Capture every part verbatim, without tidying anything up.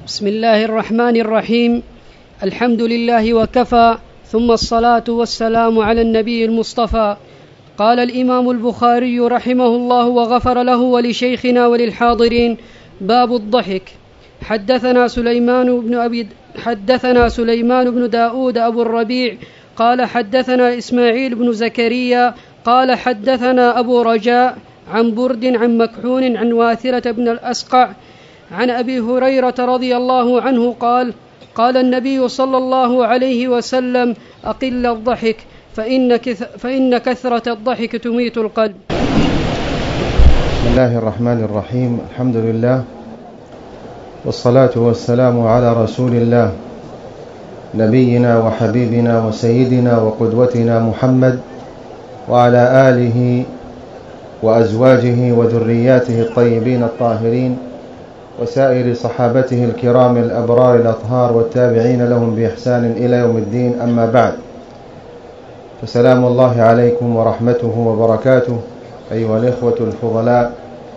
بسم الله الرحمن الرحيم. الحمد لله وكفى، ثم الصلاة والسلام على النبي المصطفى. قال الإمام البخاري رحمه الله وغفر له ولشيخنا وللحاضرين: باب الضحك. حدثنا سليمان بن أبي حدثنا سليمان بن داود أبو الربيع قال حدثنا إسماعيل بن زكريا قال حدثنا أبو رجاء عن برد عن مكحول عن واثرة بن الأسقع عن أبي هريرة رضي الله عنه قال: قال النبي صلى الله عليه وسلم: أقل الضحك فإن, فإن كثرة الضحك تميت القلب. بسم الله الرحمن الرحيم. الحمد لله والصلاة والسلام على رسول الله نبينا وحبيبنا وسيدنا وقدوتنا محمد وعلى آله وأزواجه وذرياته الطيبين الطاهرين وسائر صحابته الكرام الأبرار الأطهار والتابعين لهم بإحسان إلى يوم الدين. أما بعد، فسلام الله عليكم ورحمته وبركاته أيها الإخوة الفضلاء،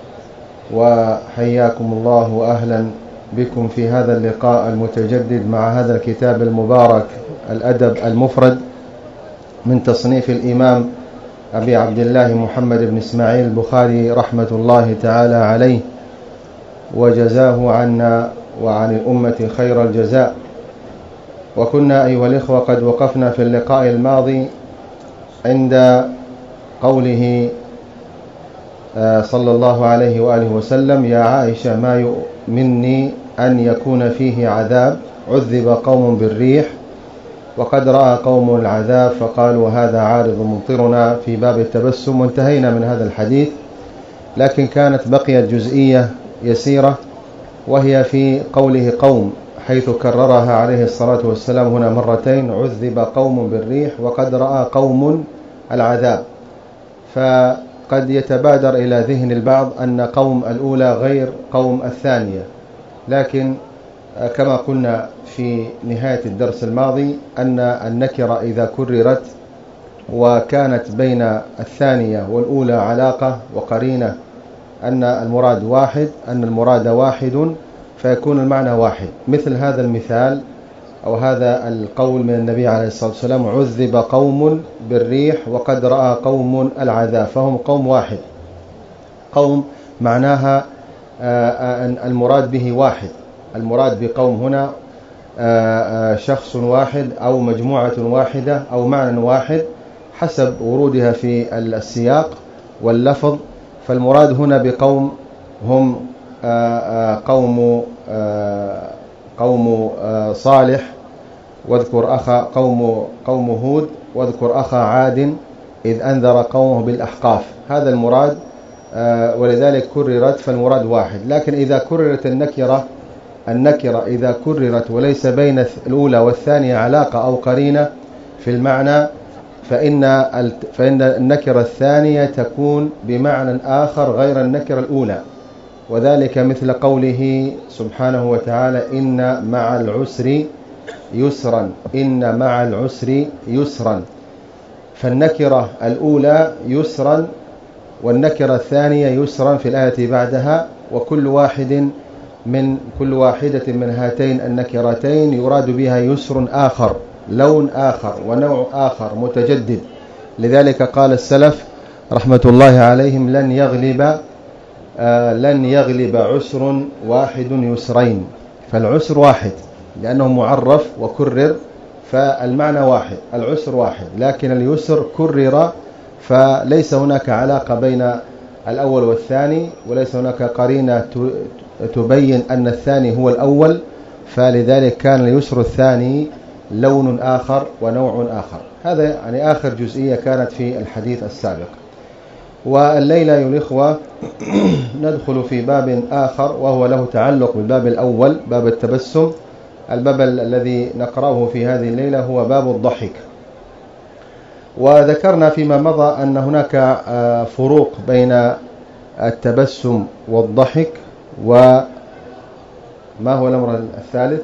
وحياكم الله وأهلا بكم في هذا اللقاء المتجدد مع هذا الكتاب المبارك الأدب المفرد من تصنيف الإمام أبي عبد الله محمد بن إسماعيل البخاري رحمة الله تعالى عليه، وجزاه عنا وعن الأمة خير الجزاء. وكنا أيها الإخوة قد وقفنا في اللقاء الماضي عند قوله صلى الله عليه وآله وسلم: يا عائشة، ما مني أن يكون فيه عذاب، عذب قوم بالريح وقد رأى قوم العذاب فقالوا هذا عارض ممطرنا، في باب التبسم. وانتهينا من هذا الحديث، لكن كانت بقيت جزئية يسيرة وهي في قوله قوم، حيث كررها عليه الصلاة والسلام هنا مرتين: عذب قوم بالريح وقد رأى قوم العذاب. فقد يتبادر إلى ذهن البعض أن قوم الأولى غير قوم الثانية، لكن كما قلنا في نهاية الدرس الماضي أن النكرة إذا كررت وكانت بين الثانية والأولى علاقة وقرينة أن المراد واحد أن المراد واحد فيكون المعنى واحد. مثل هذا المثال أو هذا القول من النبي عليه الصلاة والسلام: عذب قوم بالريح وقد رأى قوم العذاب، فهم قوم واحد. قوم معناها المراد به واحد، المراد بقوم هنا شخص واحد أو مجموعة واحدة أو معنى واحد حسب ورودها في السياق واللفظ. فالمراد هنا بقوم هم قوم قوم صالح، واذكر أخا قوم قوم هود، واذكر أخا عاد إذ أنذر قومه بالأحقاف. هذا المراد، ولذلك كررت، فالمراد واحد. لكن إذا كررت النكرة النكرة إذا كررت وليس بين الأولى والثانية علاقة أو قرينة في المعنى، فإن فإن النكرة الثانية تكون بمعنى آخر غير النكرة الأولى، وذلك مثل قوله سبحانه وتعالى: إن مع العسر يسرا، إن مع العسر يسرا. فالنكرة الأولى يسرا والنكرة الثانية يسرا في الآية بعدها، وكل واحد من كل واحدة من هاتين النكرتين يراد بها يسر آخر، لون آخر ونوع آخر متجدد. لذلك قال السلف رحمة الله عليهم: لن يغلب آه لن يغلب عسر واحد يسرين. فالعسر واحد لأنه معرف وكرر، فالمعنى واحد، العسر واحد، لكن اليسر كرر فليس هناك علاقة بين الأول والثاني، وليس هناك قرينة تبين أن الثاني هو الأول، فلذلك كان اليسر الثاني لون آخر ونوع آخر. هذا يعني آخر جزئية كانت في الحديث السابق. والليلة يا الإخوة ندخل في باب آخر وهو له تعلق بالباب الأول، باب التبسم. الباب الذي نقرأه في هذه الليلة هو باب الضحك. وذكرنا فيما مضى أن هناك فروق بين التبسم والضحك. وما هو الأمر الثالث؟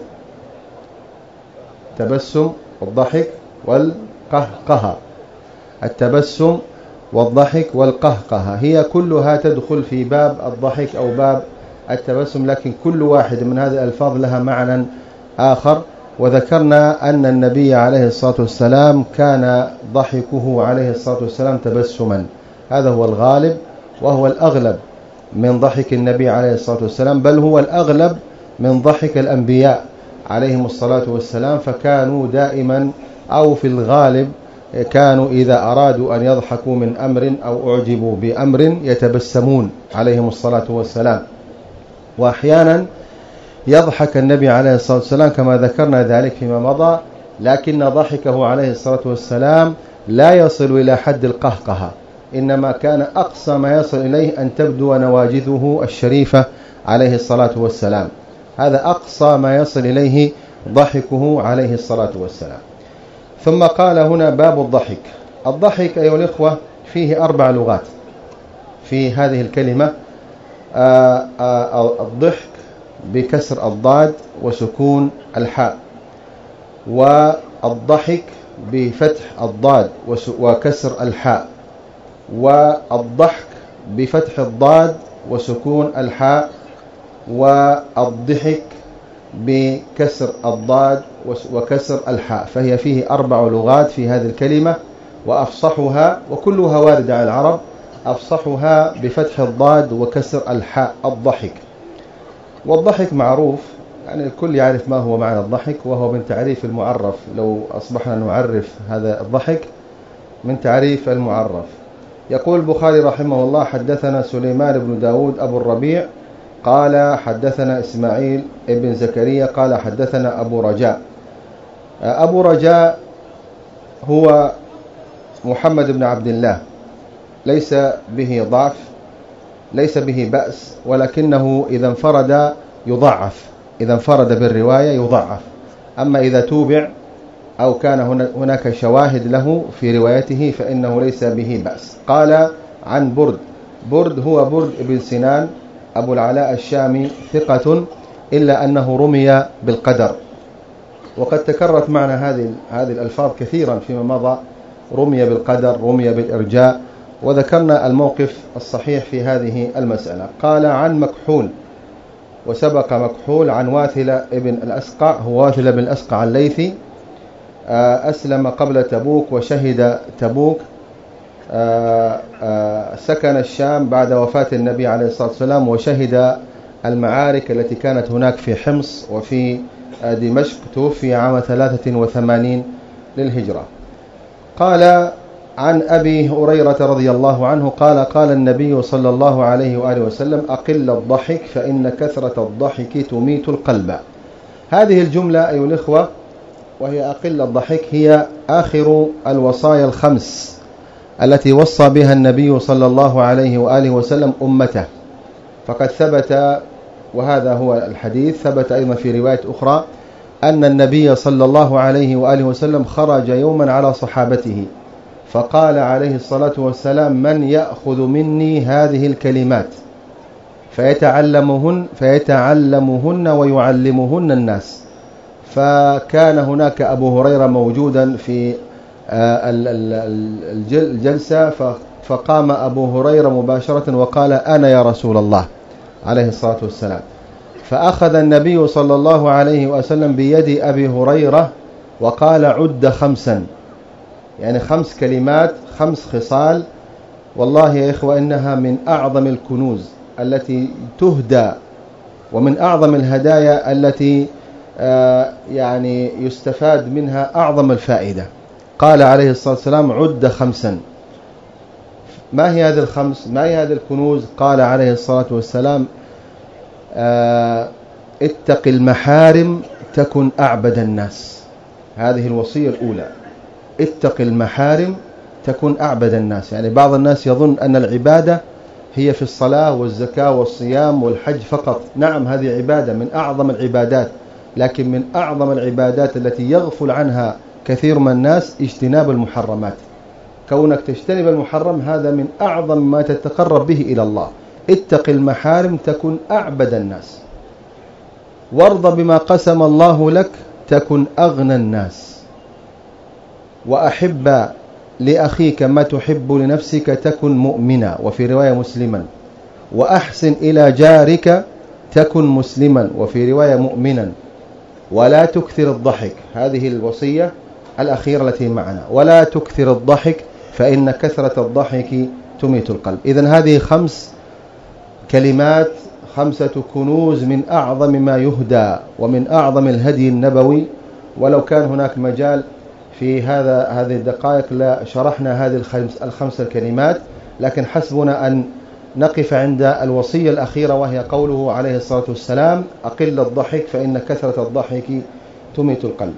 التبسم والضحك والقهقهة. التبسم والضحك والقهقهة هي كلها تدخل في باب الضحك أو باب التبسم، لكن كل واحد من هذه الألفاظ لها معنى آخر. وذكرنا أن النبي عليه الصلاة والسلام كان ضحكه عليه الصلاة والسلام تبسما، هذا هو الغالب وهو الأغلب من ضحك النبي عليه الصلاة والسلام، بل هو الأغلب من ضحك الأنبياء عليهم الصلاة والسلام، فكانوا دائما أو في الغالب كانوا إذا أرادوا أن يضحكوا من أمر أو أعجبوا بأمر يتبسمون عليهم الصلاة والسلام. وأحيانا يضحك النبي عليه الصلاة والسلام كما ذكرنا ذلك فيما مضى، لكن ضحكه عليه الصلاة والسلام لا يصل إلى حد القهقهة، إنما كان أقصى ما يصل إليه أن تبدو نواجذه الشريفة عليه الصلاة والسلام، هذا أقصى ما يصل إليه ضحكه عليه الصلاة والسلام. ثم قال هنا باب الضحك. الضحك أيها الإخوة فيه أربع لغات في هذه الكلمة. آآ آآ الضحك بكسر الضاد وسكون الحاء، والضحك بفتح الضاد وكسر الحاء، والضحك بفتح الضاد وسكون الحاء، والضحك بكسر الضاد وكسر الحاء. فهي فيه أربع لغات في هذه الكلمة، وأفصحها وكلها واردة على العرب، أفصحها بفتح الضاد وكسر الحاء الضحك. والضحك معروف، يعني الكل يعرف ما هو معنى الضحك، وهو من تعريف المعرف. لو أصبحنا نعرف هذا الضحك من تعريف المعرف. يقول البخاري رحمه الله: حدثنا سليمان بن داود أبو الربيع قال حدثنا إسماعيل ابن زكريا قال حدثنا أبو رجاء. أبو رجاء هو محمد بن عبد الله، ليس به ضعف، ليس به بأس، ولكنه إذا انفرد يضعف، إذا انفرد بالرواية يضعف. أما إذا توبع أو كان هناك شواهد له في روايته فإنه ليس به بأس. قال عن برد. برد هو برد ابن سنان أبو العلاء الشامي، ثقة، إلا أنه رمي بالقدر، وقد تكررت معنا هذه هذه الألفاظ كثيرا فيما مضى: رمي بالقدر، رمي بالإرجاء، وذكرنا الموقف الصحيح في هذه المسألة. قال عن مكحول، وسبق مكحول عن واثلة ابن الأسقع، هو واثلة بن الأسقع الليثي، أسلم قبل تبوك وشهد تبوك، سكن الشام بعد وفاة النبي عليه الصلاة والسلام، وشهد المعارك التي كانت هناك في حمص وفي دمشق. توفي عام ثلاثة وثمانين للهجرة. قال عن أبي هريرة رضي الله عنه قال: قال النبي صلى الله عليه وآله وسلم: أقل الضحك فإن كثرة الضحك تميت القلب. هذه الجملة أيها الإخوة وهي أقل الضحك هي آخر الوصايا الخمس التي وصى بها النبي صلى الله عليه وآله وسلم أمته. فقد ثبت، وهذا هو الحديث، ثبت أيضا في رواية أخرى أن النبي صلى الله عليه وآله وسلم خرج يوما على صحابته فقال عليه الصلاة والسلام: من يأخذ مني هذه الكلمات فيتعلمهن, فيتعلمهن ويعلمهن الناس. فكان هناك أبو هريرة موجودا في الجلسة، فقام أبو هريرة مباشرة وقال: أنا يا رسول الله عليه الصلاة والسلام. فأخذ النبي صلى الله عليه وسلم بيد أبي هريرة وقال: عد خمسا، يعني خمس كلمات، خمس خصال. والله يا إخوة إنها من أعظم الكنوز التي تهدى، ومن أعظم الهدايا التي يعني يستفاد منها أعظم الفائدة. قال عليه الصلاة والسلام: عد خمسا. ما هي هذه الخمس؟ ما هي هذه الكنوز؟ قال عليه الصلاة والسلام: اتق المحارم تكن أعبد الناس. هذه الوصية الأولى: اتق المحارم تكن أعبد الناس. يعني بعض الناس يظن أن العبادة هي في الصلاة والزكاة والصيام والحج فقط. نعم، هذه عبادة من أعظم العبادات، لكن من أعظم العبادات التي يغفل عنها كثير من الناس اجتناب المحرمات. كونك تجتنب المحرم هذا من أعظم ما تتقرب به إلى الله. اتق المحارم تكن أعبد الناس، وارض بما قسم الله لك تكن أغنى الناس، وأحب لأخيك ما تحب لنفسك تكن مؤمنا، وفي رواية مسلما، وأحسن إلى جارك تكن مسلما، وفي رواية مؤمنا، ولا تكثر الضحك. هذه الوصية الأخيرة التي معنا، ولا تكثر الضحك فإن كثرة الضحك تميت القلب. إذن هذه خمس كلمات، خمسة كنوز من أعظم ما يهدى ومن أعظم الهدي النبوي. ولو كان هناك مجال في هذا هذه الدقائق لشرحنا هذه الخمس الخمس الكلمات، لكن حسبنا أن نقف عند الوصية الأخيرة، وهي قوله عليه الصلاة والسلام: أقل الضحك فإن كثرة الضحك تميت القلب.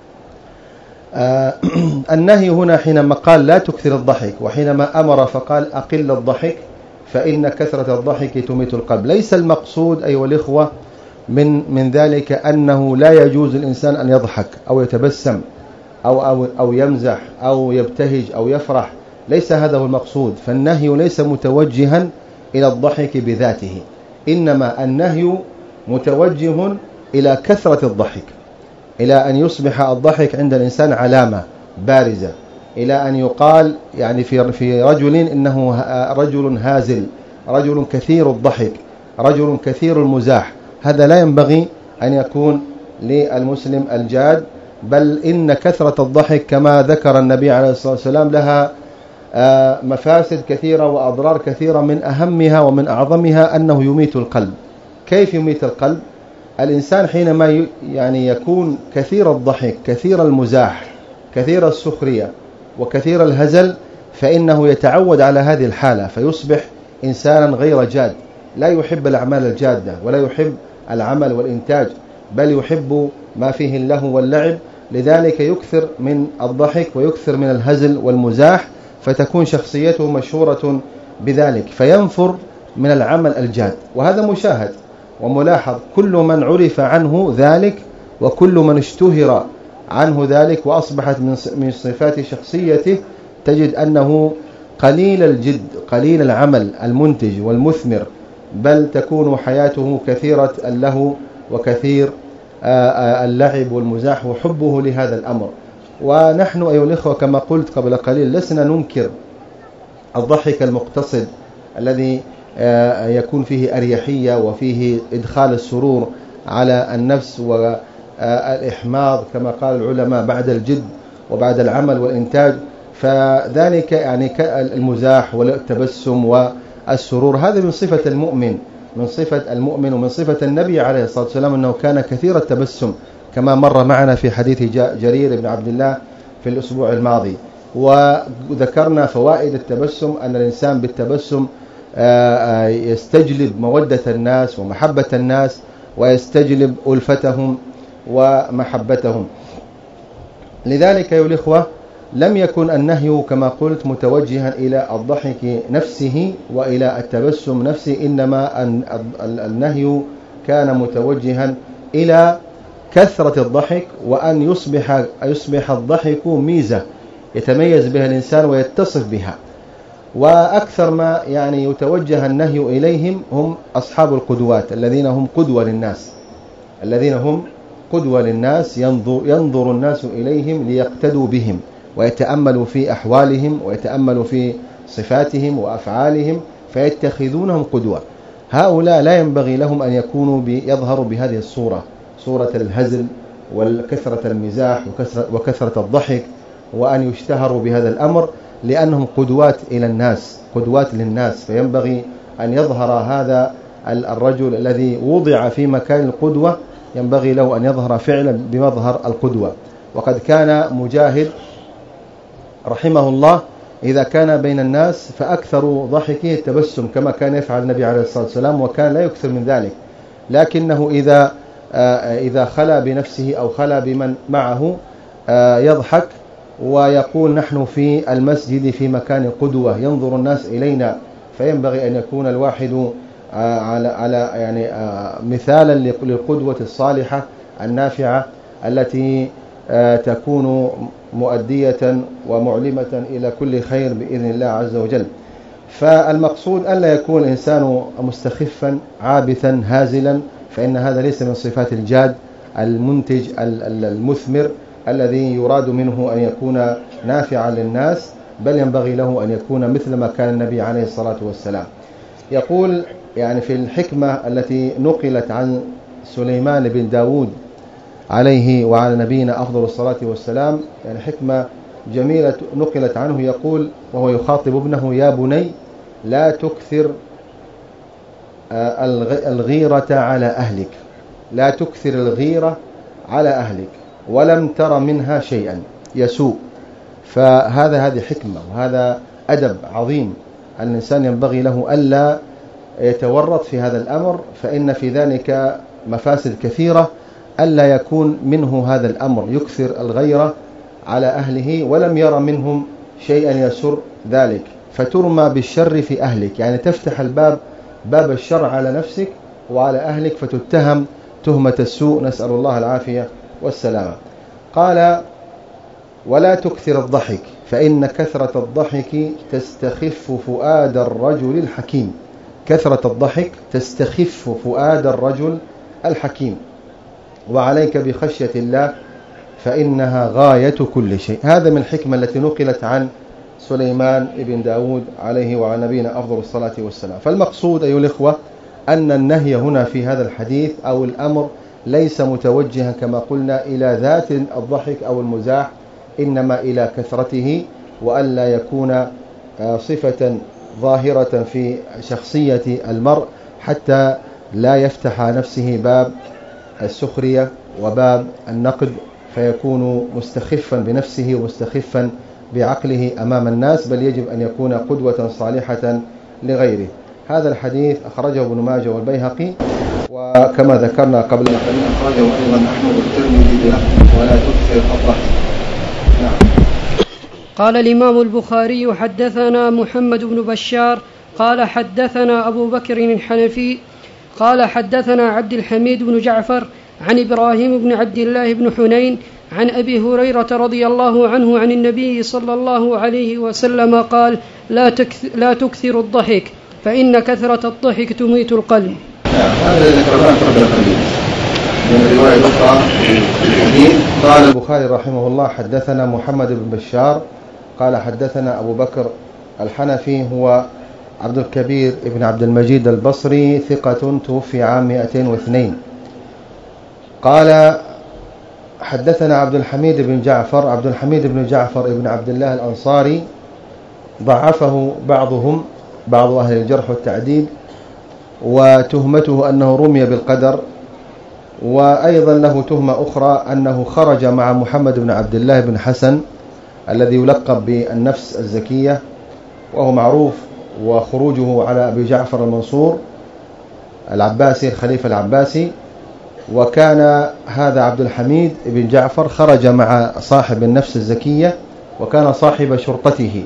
آه النهي هنا حينما قال لا تكثر الضحك، وحينما أمر فقال أقل الضحك فإن كثرة الضحك تميت القلب، ليس المقصود أيها الإخوة من من ذلك أنه لا يجوز الإنسان أن يضحك أو يتبسم أو أو أو يمزح أو يبتهج أو يفرح، ليس هذا هو المقصود. فالنهي ليس متوجها إلى الضحك بذاته، إنما النهي متوجه إلى كثرة الضحك، إلى أن يصبح الضحك عند الإنسان علامة بارزة، إلى أن يقال يعني في في رجل إنه رجل هازل، رجل كثير الضحك، رجل كثير المزاح. هذا لا ينبغي أن يكون للمسلم الجاد، بل إن كثرة الضحك كما ذكر النبي عليه الصلاة والسلام لها مفاسد كثيرة وأضرار كثيرة، من أهمها ومن أعظمها أنه يميت القلب. كيف يميت القلب؟ الإنسان حينما يعني يكون كثير الضحك، كثير المزاح، كثير السخرية، وكثير الهزل، فإنه يتعود على هذه الحالة، فيصبح إنسانا غير جاد، لا يحب الأعمال الجادة ولا يحب العمل والإنتاج، بل يحب ما فيه اللهو واللعب. لذلك يكثر من الضحك ويكثر من الهزل والمزاح، فتكون شخصيته مشهورة بذلك، فينفر من العمل الجاد. وهذا مشاهد وملاحظ، كل من عرف عنه ذلك وكل من اشتهر عنه ذلك وأصبحت من صفات شخصيته، تجد أنه قليل الجد، قليل العمل المنتج والمثمر، بل تكون حياته كثيرة اللهو وكثير اللعب والمزاح وحبه لهذا الأمر. ونحن أيها الإخوة كما قلت قبل قليل لسنا ننكر الضحك المقتصد الذي يكون فيه أريحية وفيه إدخال السرور على النفس والإحماض كما قال العلماء بعد الجد وبعد العمل والإنتاج. فذلك يعني المزاح والتبسم والسرور هذا من صفة المؤمن، من صفة المؤمن ومن صفة النبي عليه الصلاة والسلام أنه كان كثير التبسم، كما مر معنا في حديث جرير بن عبد الله في الأسبوع الماضي. وذكرنا فوائد التبسم، أن الإنسان بالتبسم يستجلب مودة الناس ومحبة الناس، ويستجلب ألفتهم ومحبتهم. لذلك يا الإخوة لم يكن النهي كما قلت متوجها إلى الضحك نفسه وإلى التبسم نفسه، إنما النهي كان متوجها إلى كثرة الضحك، وأن يصبح يصبح الضحك ميزة يتميز بها الإنسان ويتصف بها. وأكثر ما يعني يتوجه النهي إليهم هم أصحاب القدوات الذين هم قدوة للناس، الذين هم قدوة للناس، ينظر, ينظر الناس إليهم ليقتدوا بهم ويتأملوا في أحوالهم ويتأملوا في صفاتهم وأفعالهم فيتخذونهم قدوة. هؤلاء لا ينبغي لهم أن يكونوا يظهروا بهذه الصورة، صورة الهزل وكثرة المزاح وكثرة الضحك، وأن يشتهروا بهذا الأمر، لأنهم قدوات إلى الناس، قدوات للناس. فينبغي أن يظهر هذا الرجل الذي وضع في مكان القدوة، ينبغي له أن يظهر فعلا بمظهر القدوة. وقد كان مجاهد رحمه الله إذا كان بين الناس فأكثر ضحكه التبسم كما كان يفعل النبي عليه الصلاة والسلام، وكان لا يكثر من ذلك. لكنه إذا إذا خلا بنفسه أو خلا بمن معه يضحك ويقول نحن في المسجد في مكان قدوة ينظر الناس إلينا. فينبغي أن يكون الواحد على على يعني مثالا للقدوة الصالحة النافعة التي تكون مؤدية ومعلمة إلى كل خير بإذن الله عز وجل. فالمقصود ألا يكون الإنسان مستخفا عابثا هازلا، فإن هذا ليس من صفات الجاد المنتج المثمر الذي يراد منه أن يكون نافعا للناس، بل ينبغي له أن يكون مثل ما كان النبي عليه الصلاة والسلام. يقول يعني في الحكمة التي نقلت عن سليمان بن داود عليه وعلى نبينا أفضل الصلاة والسلام، يعني حكمة جميلة نقلت عنه، يقول وهو يخاطب ابنه: يا بني لا تكثر الغيرة على أهلك، لا تكثر الغيرة على أهلك ولم تر منها شيئا يسوء. فهذا هذه حكمة وهذا أدب عظيم، الإنسان ينبغي له ألا يتورط في هذا الأمر، فإن في ذلك مفاسد كثيرة، ألا يكون منه هذا الأمر يكثر الغيرة على أهله ولم يرى منهم شيئا يسر ذلك، فترمى بالشر في أهلك، يعني تفتح الباب باب الشر على نفسك وعلى أهلك فتتهم تهمة السوء، نسأل الله العافية والسلامة. قال: ولا تكثر الضحك فإن كثرة الضحك تستخف فؤاد الرجل الحكيم. كثرة الضحك تستخف فؤاد الرجل الحكيم. وعليك بخشية الله فإنها غاية كل شيء. هذا من الحكمة التي نقلت عن سليمان بن داود عليه وعلى نبينا أفضل الصلاة والسلام. فالمقصود أيها الإخوة أن النهي هنا في هذا الحديث أو الأمر ليس متوجها كما قلنا إلى ذات الضحك أو المزاح، إنما إلى كثرته، وألا يكون صفة ظاهرة في شخصية المرء حتى لا يفتح نفسه باب السخرية وباب النقد، فيكون مستخفا بنفسه ومستخفا بعقله أمام الناس، بل يجب أن يكون قدوة صالحة لغيره. هذا الحديث أخرجه ابن ماجه والبيهقي، وكما ذكرنا قبل قليل أخرجه أيضا أحمد والترمذي بلفظ: ولا تكثر الضحك. نعم. قال الإمام البخاري: حدثنا محمد بن بشار قال حدثنا أبو بكر الحنفي قال حدثنا عبد الحميد بن جعفر عن إبراهيم بن عبد الله بن حنين عن أبي هريرة رضي الله عنه عن النبي صلى الله عليه وسلم قال: لا تكثر, لا تكثر الضحك فإن كثرة الضحك تميت القلب. هذا ذكرناه قبل قليل من رواية أخرى الحديث. قال البخاري رحمه الله: حدثنا محمد بن بشار قال حدثنا أبو بكر الحنفي، هو عبد الكبير ابن عبد المجيد البصري، ثقة، توفي عام مئتين واثنين. قال حدثنا عبد الحميد بن جعفر. عبد الحميد بن جعفر ابن عبد الله الأنصاري ضعفه بعضهم، بعض أهل الجرح والتعديل، وتهمته أنه رمي بالقدر، وأيضا له تهمة أخرى أنه خرج مع محمد بن عبد الله بن حسن الذي يلقب بالنفس الزكية، وهو معروف، وخروجه على أبي جعفر المنصور العباسي الخليفة العباسي. وكان هذا عبد الحميد بن جعفر خرج مع صاحب النفس الزكية وكان صاحب شرطته،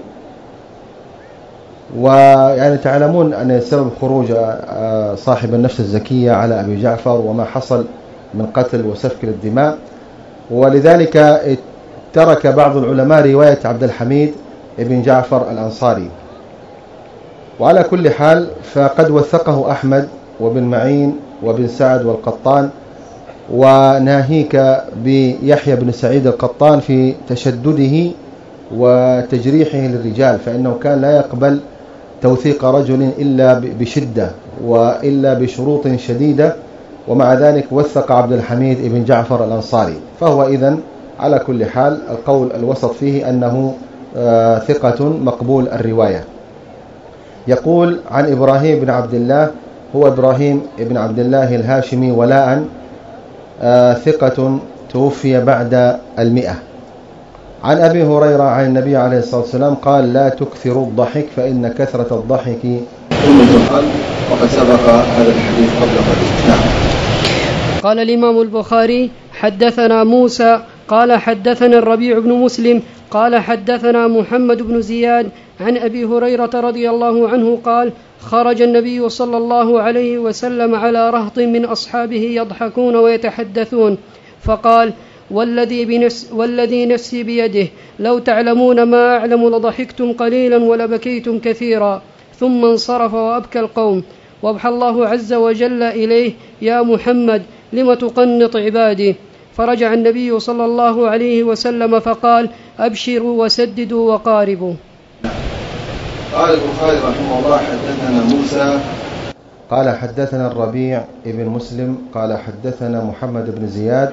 ويعني تعلمون أن سبب خروج صاحب النفس الزكية على أبي جعفر وما حصل من قتل وسفك للدماء، ولذلك ترك بعض العلماء رواية عبد الحميد بن جعفر الأنصاري. وعلى كل حال فقد وثقه أحمد وابن معين وابن سعد والقطان، وناهيك بيحيى بن سعيد القطان في تشدده وتجريحه للرجال، فإنه كان لا يقبل توثيق رجل إلا بشدة وإلا بشروط شديدة، ومع ذلك وثق عبد الحميد بن جعفر الأنصاري. فهو إذن على كل حال القول الوسط فيه أنه ثقة مقبول الرواية. يقول عن إبراهيم بن عبد الله، هو إبراهيم بن عبد الله الهاشمي ولاء، ثقة، توفي بعد المئة. عن أبي هريرة عن النبي عليه الصلاة والسلام قال: لا تكثروا الضحك فإن كثرة الضحك تميت القلب. وقد سبق هذا الحديث قبل قليل. نعم. قال الإمام البخاري: حدثنا موسى قال حدثنا الربيع بن مسلم قال حدثنا محمد بن زياد عن أبي هريرة رضي الله عنه قال: خرج النبي صلى الله عليه وسلم على رهط من أصحابه يضحكون ويتحدثون، فقال: والذي, بنفس والذي نفسي بيده لو تعلمون ما أعلم لضحكتم قليلا ولبكيتم كثيرا. ثم انصرف وأبكى القوم، وأوحى الله عز وجل إليه: يا محمد لم تقنط عبادي؟ فرجع النبي صلى الله عليه وسلم فقال: أبشروا وسددوا وقاربوا. قال البخاري رحمه الله: حدثنا موسى قال حدثنا الربيع ابن مسلم قال حدثنا محمد بن زياد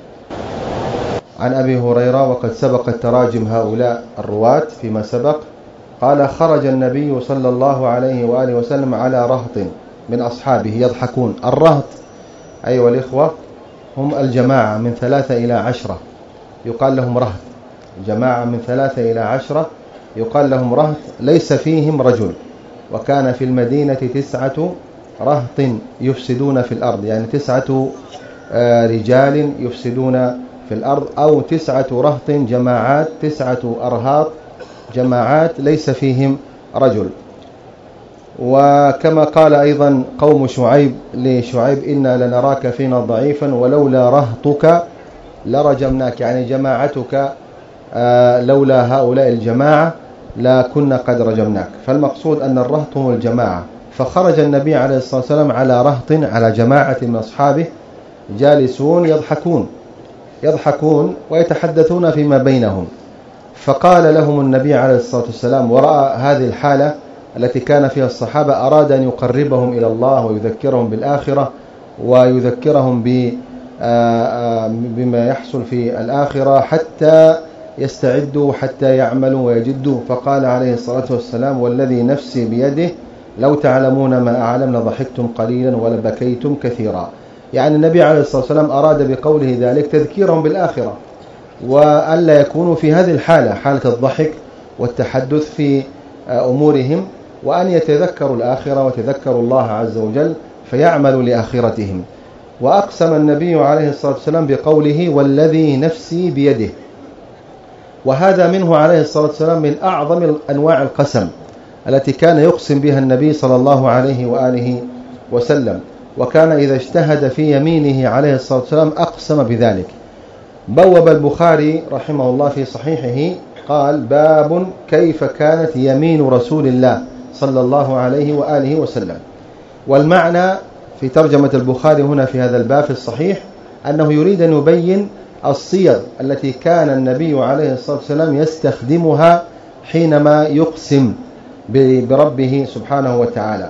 عن أبي هريرة، وقد سبقت تراجم هؤلاء الرواة فيما سبق. قال خرج النبي صلى الله عليه وآله وسلم على رهط من أصحابه يضحكون. الرهط أيها الإخوة هم الجماعة من ثلاثة إلى عشرة يقال لهم رهط، جماعة من ثلاثة إلى عشرة يقال لهم رهط، ليس فيهم رجل. وكان في المدينة تسعة رهط يفسدون في الأرض، يعني تسعة رجال يفسدون في الأرض، أو تسعة رهط جماعات، تسعة أرهاط جماعات ليس فيهم رجل. وكما قال أيضا قوم شعيب لشعيب إنا لنراك فينا ضعيفا ولولا رهطك لرجمناك، يعني جماعتك لولا هؤلاء الجماعة لا كنا قد رجمناك. فالمقصود أن الرهط هم الجماعة. فخرج النبي عليه الصلاة والسلام على رهط، على جماعة من أصحابه جالسون يضحكون يضحكون ويتحدثون فيما بينهم. فقال لهم النبي عليه الصلاة والسلام ورأى هذه الحالة التي كان فيها الصحابة، أراد أن يقربهم إلى الله ويذكرهم بالآخرة ويذكرهم بما يحصل في الآخرة حتى يستعدوا حتى يعملوا ويجدوا. فقال عليه الصلاة والسلام والذي نفسي بيده لو تعلمون ما أعلم لضحكتم قليلا ولبكيتم كثيرا. يعني النبي عليه الصلاة والسلام أراد بقوله ذلك تذكيرهم بالآخرة، وألا يكونوا في هذه الحالة، حالة الضحك والتحدث في أمورهم، وأن يتذكروا الآخرة وتذكروا الله عز وجل فيعملوا لآخرتهم. وأقسم النبي عليه الصلاة والسلام بقوله والذي نفسي بيده، وهذا منه عليه الصلاة والسلام من أعظم أنواع القسم التي كان يقسم بها النبي صلى الله عليه وآله وسلم. وكان إذا اجتهد في يمينه عليه الصلاة والسلام أقسم بذلك. بوب البخاري رحمه الله في صحيحه قال باب كيف كانت يمين رسول الله صلى الله عليه وآله وسلم. والمعنى في ترجمة البخاري هنا في هذا الباب في الصحيح أنه يريد أن يبين الصيغ التي كان النبي عليه الصلاة والسلام يستخدمها حينما يقسم بربه سبحانه وتعالى.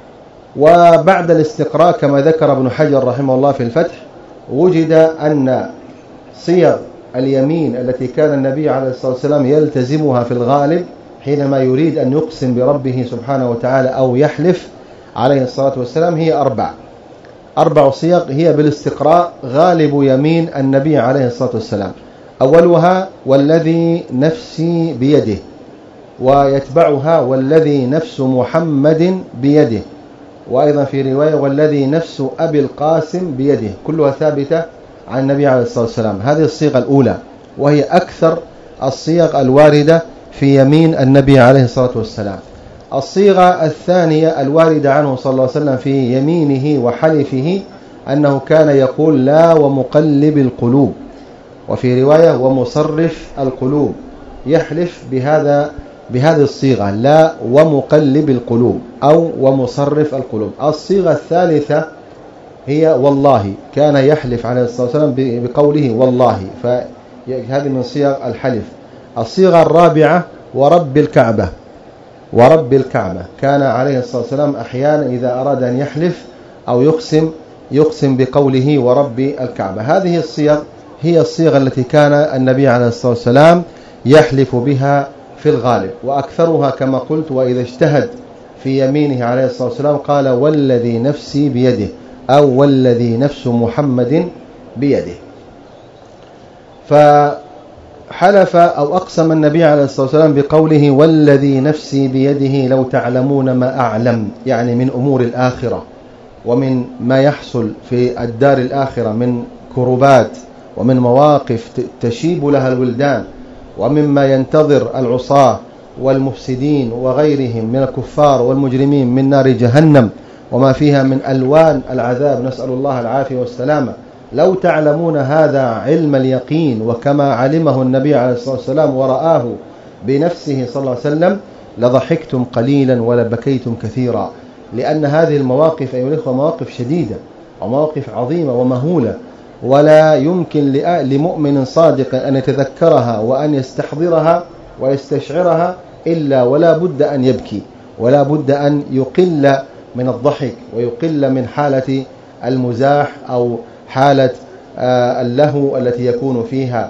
وبعد الاستقراء كما ذكر ابن حجر رحمه الله في الفتح وجد أن صيغ اليمين التي كان النبي عليه الصلاة والسلام يلتزمها في الغالب حينما يريد أن يقسم بربه سبحانه وتعالى أو يحلف عليه الصلاة والسلام هي أربع أربع صيغ هي بالاستقراء غالب يمين النبي عليه الصلاة والسلام. أولها والذي نفسي بيده، ويتبعها والذي نفس محمد بيده، وأيضا في رواية والذي نفس أبي القاسم بيده، كلها ثابتة عن النبي عليه الصلاة والسلام. هذه الصيغة الأولى وهي أكثر الصيغ الواردة في يمين النبي عليه الصلاة والسلام. الصيغة الثانية الواردة عنه صلى الله عليه وسلم في يمينه وحلفه أنه كان يقول لا ومقلب القلوب، وفي رواية ومصرف القلوب، يحلف بهذا بهذه الصيغة لا ومقلب القلوب أو ومصرف القلوب. الصيغة الثالثة هي والله، كان يحلف عليه الصلاة والسلام بقوله والله، فهذه من صيغ الحلف. الصيغة الرابعة ورب الكعبة، ورب الكعبة، كان عليه الصلاة والسلام أحيانا إذا أراد أن يحلف أو يقسم يقسم بقوله ورب الكعبة. هذه الصيغ هي الصيغة التي كان النبي عليه الصلاة والسلام يحلف بها في الغالب، وأكثرها كما قلت وإذا اجتهد في يمينه عليه الصلاة والسلام قال والذي نفسي بيده أو والذي نفس محمد بيده. فحلف أو أقسم النبي عليه الصلاة والسلام بقوله والذي نفسي بيده لو تعلمون ما أعلم، يعني من أمور الآخرة ومن ما يحصل في الدار الآخرة من كربات ومن مواقف تشيب لها الولدان، ومما ينتظر العصاة والمفسدين وغيرهم من الكفار والمجرمين من نار جهنم وما فيها من ألوان العذاب، نسأل الله العافية والسلامة. لو تعلمون هذا علم اليقين وكما علمه النبي عليه الصلاة والسلام ورآه بنفسه صلى الله عليه وسلم لضحكتم قليلا ولبكيتم كثيرا. لأن هذه المواقف أيها الأخوة مواقف شديدة ومواقف عظيمة ومهولة، ولا يمكن لمؤمن صادق أن يتذكرها وأن يستحضرها ويستشعرها إلا ولا بد أن يبكي، ولا بد أن يقل من الضحك ويقل من حالة المزاح أو حالة اللهو التي يكون فيها.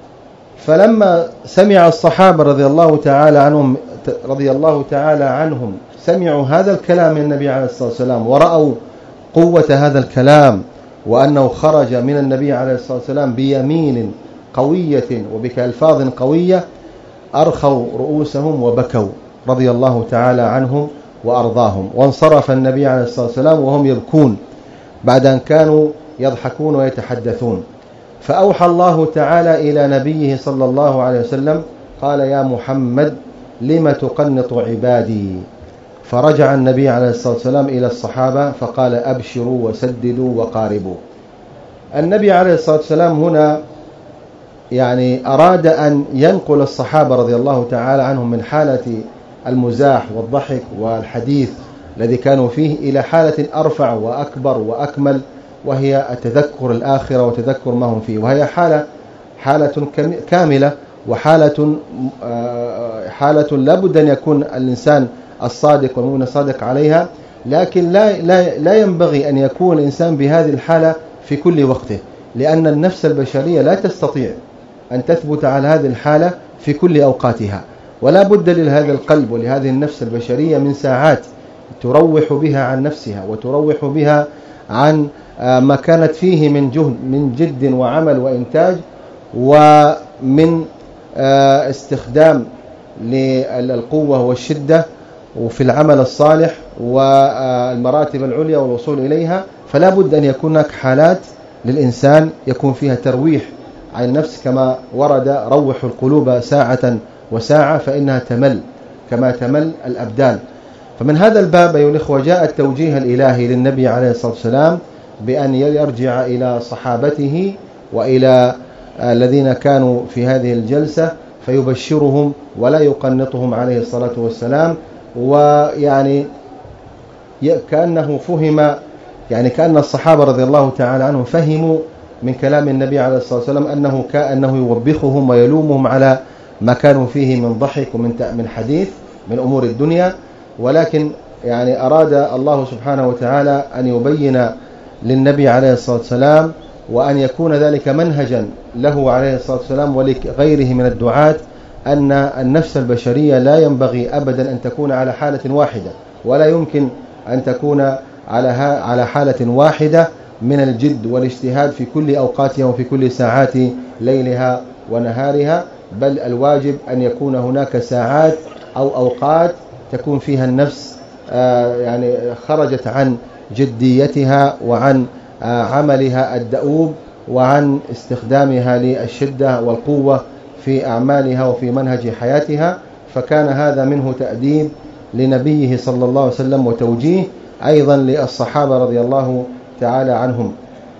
فلما سمع الصحابة رضي الله تعالى عنهم رضي الله تعالى عنهم سمعوا هذا الكلام من النبي عليه الصلاة والسلام ورأوا قوة هذا الكلام وأنه خرج من النبي عليه الصلاة والسلام بيمين قوية وبكألفاظ قوية، أرخوا رؤوسهم وبكوا رضي الله تعالى عنهم وأرضاهم. وانصرف النبي عليه الصلاة والسلام وهم يبكون بعد أن كانوا يضحكون ويتحدثون. فأوحى الله تعالى إلى نبيه صلى الله عليه وسلم قال: يا محمد لم تقنط عبادي؟ فرجع النبي عليه الصلاة والسلام إلى الصحابة فقال: أبشروا وسددوا وقاربوا. النبي عليه الصلاة والسلام هنا يعني أراد أن ينقل الصحابة رضي الله تعالى عنهم من حالة المزاح والضحك والحديث الذي كانوا فيه إلى حالة أرفع وأكبر وأكمل، وهي التذكر الآخرة وتذكر ما هم فيه، وهي حالة حالة كاملة وحالة حالة لابد أن يكون الإنسان الصادق والمؤمن الصادق عليها، لكن لا لا لا ينبغي أن يكون الإنسان بهذه الحالة في كل وقته، لأن النفس البشرية لا تستطيع أن تثبت على هذه الحالة في كل أوقاتها، ولا بد لهذا القلب ولهذه النفس البشرية من ساعات تروح بها عن نفسها وتروح بها عن ما كانت فيه من جهد من جد وعمل وإنتاج ومن استخدام للقوة والشدة وفي العمل الصالح والمراتب العليا والوصول إليها. فلا بد أن يكون هناك حالات للإنسان يكون فيها ترويح عن النفس، كما ورد: روح القلوب ساعة وساعة فإنها تمل كما تمل الأبدان. فمن هذا الباب أيها الإخوة جاء التوجيه الإلهي للنبي عليه الصلاة والسلام بأن يرجع إلى صحابته وإلى الذين كانوا في هذه الجلسة فيبشرهم ولا يقنطهم عليه الصلاة والسلام. ويعني كأنه فهم، يعني كأن الصحابة رضي الله تعالى عنهم فهموا من كلام النبي عليه الصلاة والسلام أنه كأنه يوبخهم ويلومهم على ما كانوا فيه من ضحك ومن من حديث من أمور الدنيا، ولكن يعني أراد الله سبحانه وتعالى أن يبين للنبي عليه الصلاة والسلام وأن يكون ذلك منهجا له عليه الصلاة والسلام ولغيره من الدعاة أن النفس البشرية لا ينبغي أبدا أن تكون على حالة واحدة، ولا يمكن أن تكون على على حالة واحدة من الجد والاجتهاد في كل أوقاتها وفي كل ساعات ليلها ونهارها، بل الواجب أن يكون هناك ساعات أو أوقات تكون فيها النفس يعني خرجت عن جديتها وعن عملها الدؤوب وعن استخدامها للشدة والقوة في أعمالها وفي منهج حياتها. فكان هذا منه تأديب لنبيه صلى الله عليه وسلم وتوجيه أيضا للصحابة رضي الله تعالى عنهم.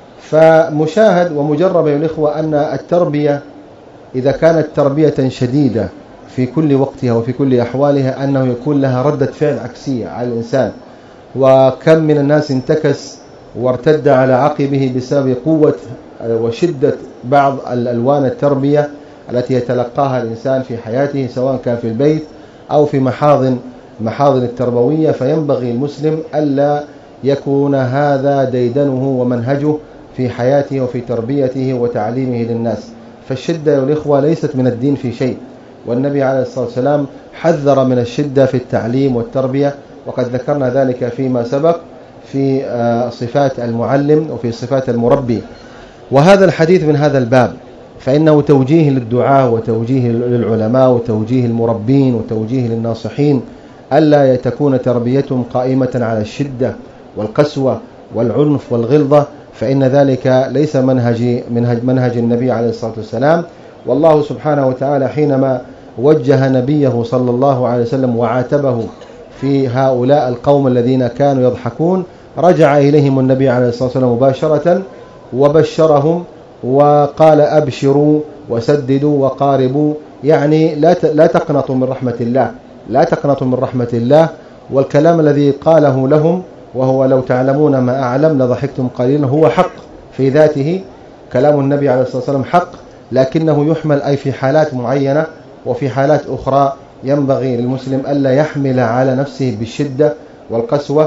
فمشاهد ومجرب يا الإخوة أن التربية إذا كانت تربية شديدة في كل وقتها وفي كل أحوالها أنه يكون لها ردة فعل عكسية على الإنسان. وكم من الناس انتكس وارتد على عقبه بسبب قوة وشدة بعض الألوان التربية التي يتلقاها الإنسان في حياته، سواء كان في البيت أو في محاضن محاضن التربوية. فينبغي المسلم ألا يكون هذا ديدنه ومنهجه في حياته وفي تربيته وتعليمه للناس. فالشدة يا الإخوة ليست من الدين في شيء، والنبي عليه الصلاة والسلام حذر من الشدة في التعليم والتربية، وقد ذكرنا ذلك فيما سبق في صفات المعلم وفي صفات المربي. وهذا الحديث من هذا الباب، فإنه توجيه للدعاة وتوجيه للعلماء وتوجيه المربين وتوجيه للناصحين ألا تكون تربيتهم قائمة على الشدة والقسوة والعنف والغلظة، فإن ذلك ليس منهج منهج, منهج النبي عليه الصلاة والسلام. والله سبحانه وتعالى حينما وجه نبيه صلى الله عليه وسلم وعاتبه في هؤلاء القوم الذين كانوا يضحكون، رجع إليهم النبي عليه الصلاة والسلام مباشرة وبشرهم وقال: أبشروا وسددوا وقاربوا، يعني لا لا تقنطوا من رحمة الله، لا تقنطوا من رحمة الله. والكلام الذي قاله لهم وهو لو تعلمون ما أعلم لضحكتم قليلا هو حق في ذاته، كلام النبي عليه الصلاة والسلام حق، لكنه يحمل أي في حالات معينة، وفي حالات أخرى ينبغي للمسلم ألا يحمل على نفسه بالشدة والقسوة.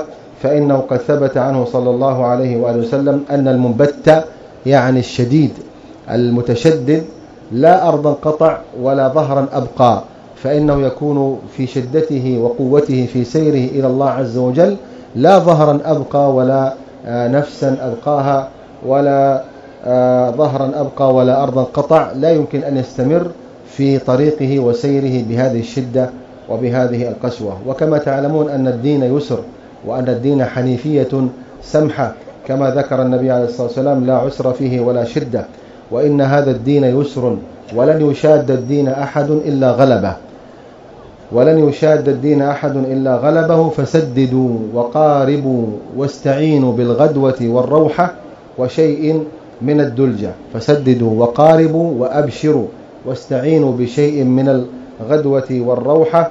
فإنه قد ثبت عنه صلى الله عليه وآله وسلم أن المنبت يعني الشديد المتشدد لا أرضا قطع ولا ظهرا أبقى، فإنه يكون في شدته وقوته في سيره إلى الله عز وجل لا ظهرا أبقى ولا نفسا أبقاها ولا ظهرا أبقى ولا أرضا قطع، لا يمكن أن يستمر في طريقه وسيره بهذه الشدة وبهذه القسوة. وكما تعلمون أن الدين يسر وأن الدين حنيفية سمحة، كما ذكر النبي عليه الصلاة والسلام لا عسر فيه ولا شدة، وإن هذا الدين يسر ولن يشاد الدين أحد إلا غلبه ولن يشاد الدين أحد إلا غلبه فسددوا وقاربوا واستعينوا بالغدوة والروحة وشيء من الدلجة. فسددوا وقاربوا وأبشروا واستعينوا بشيء من الغدوة والروحة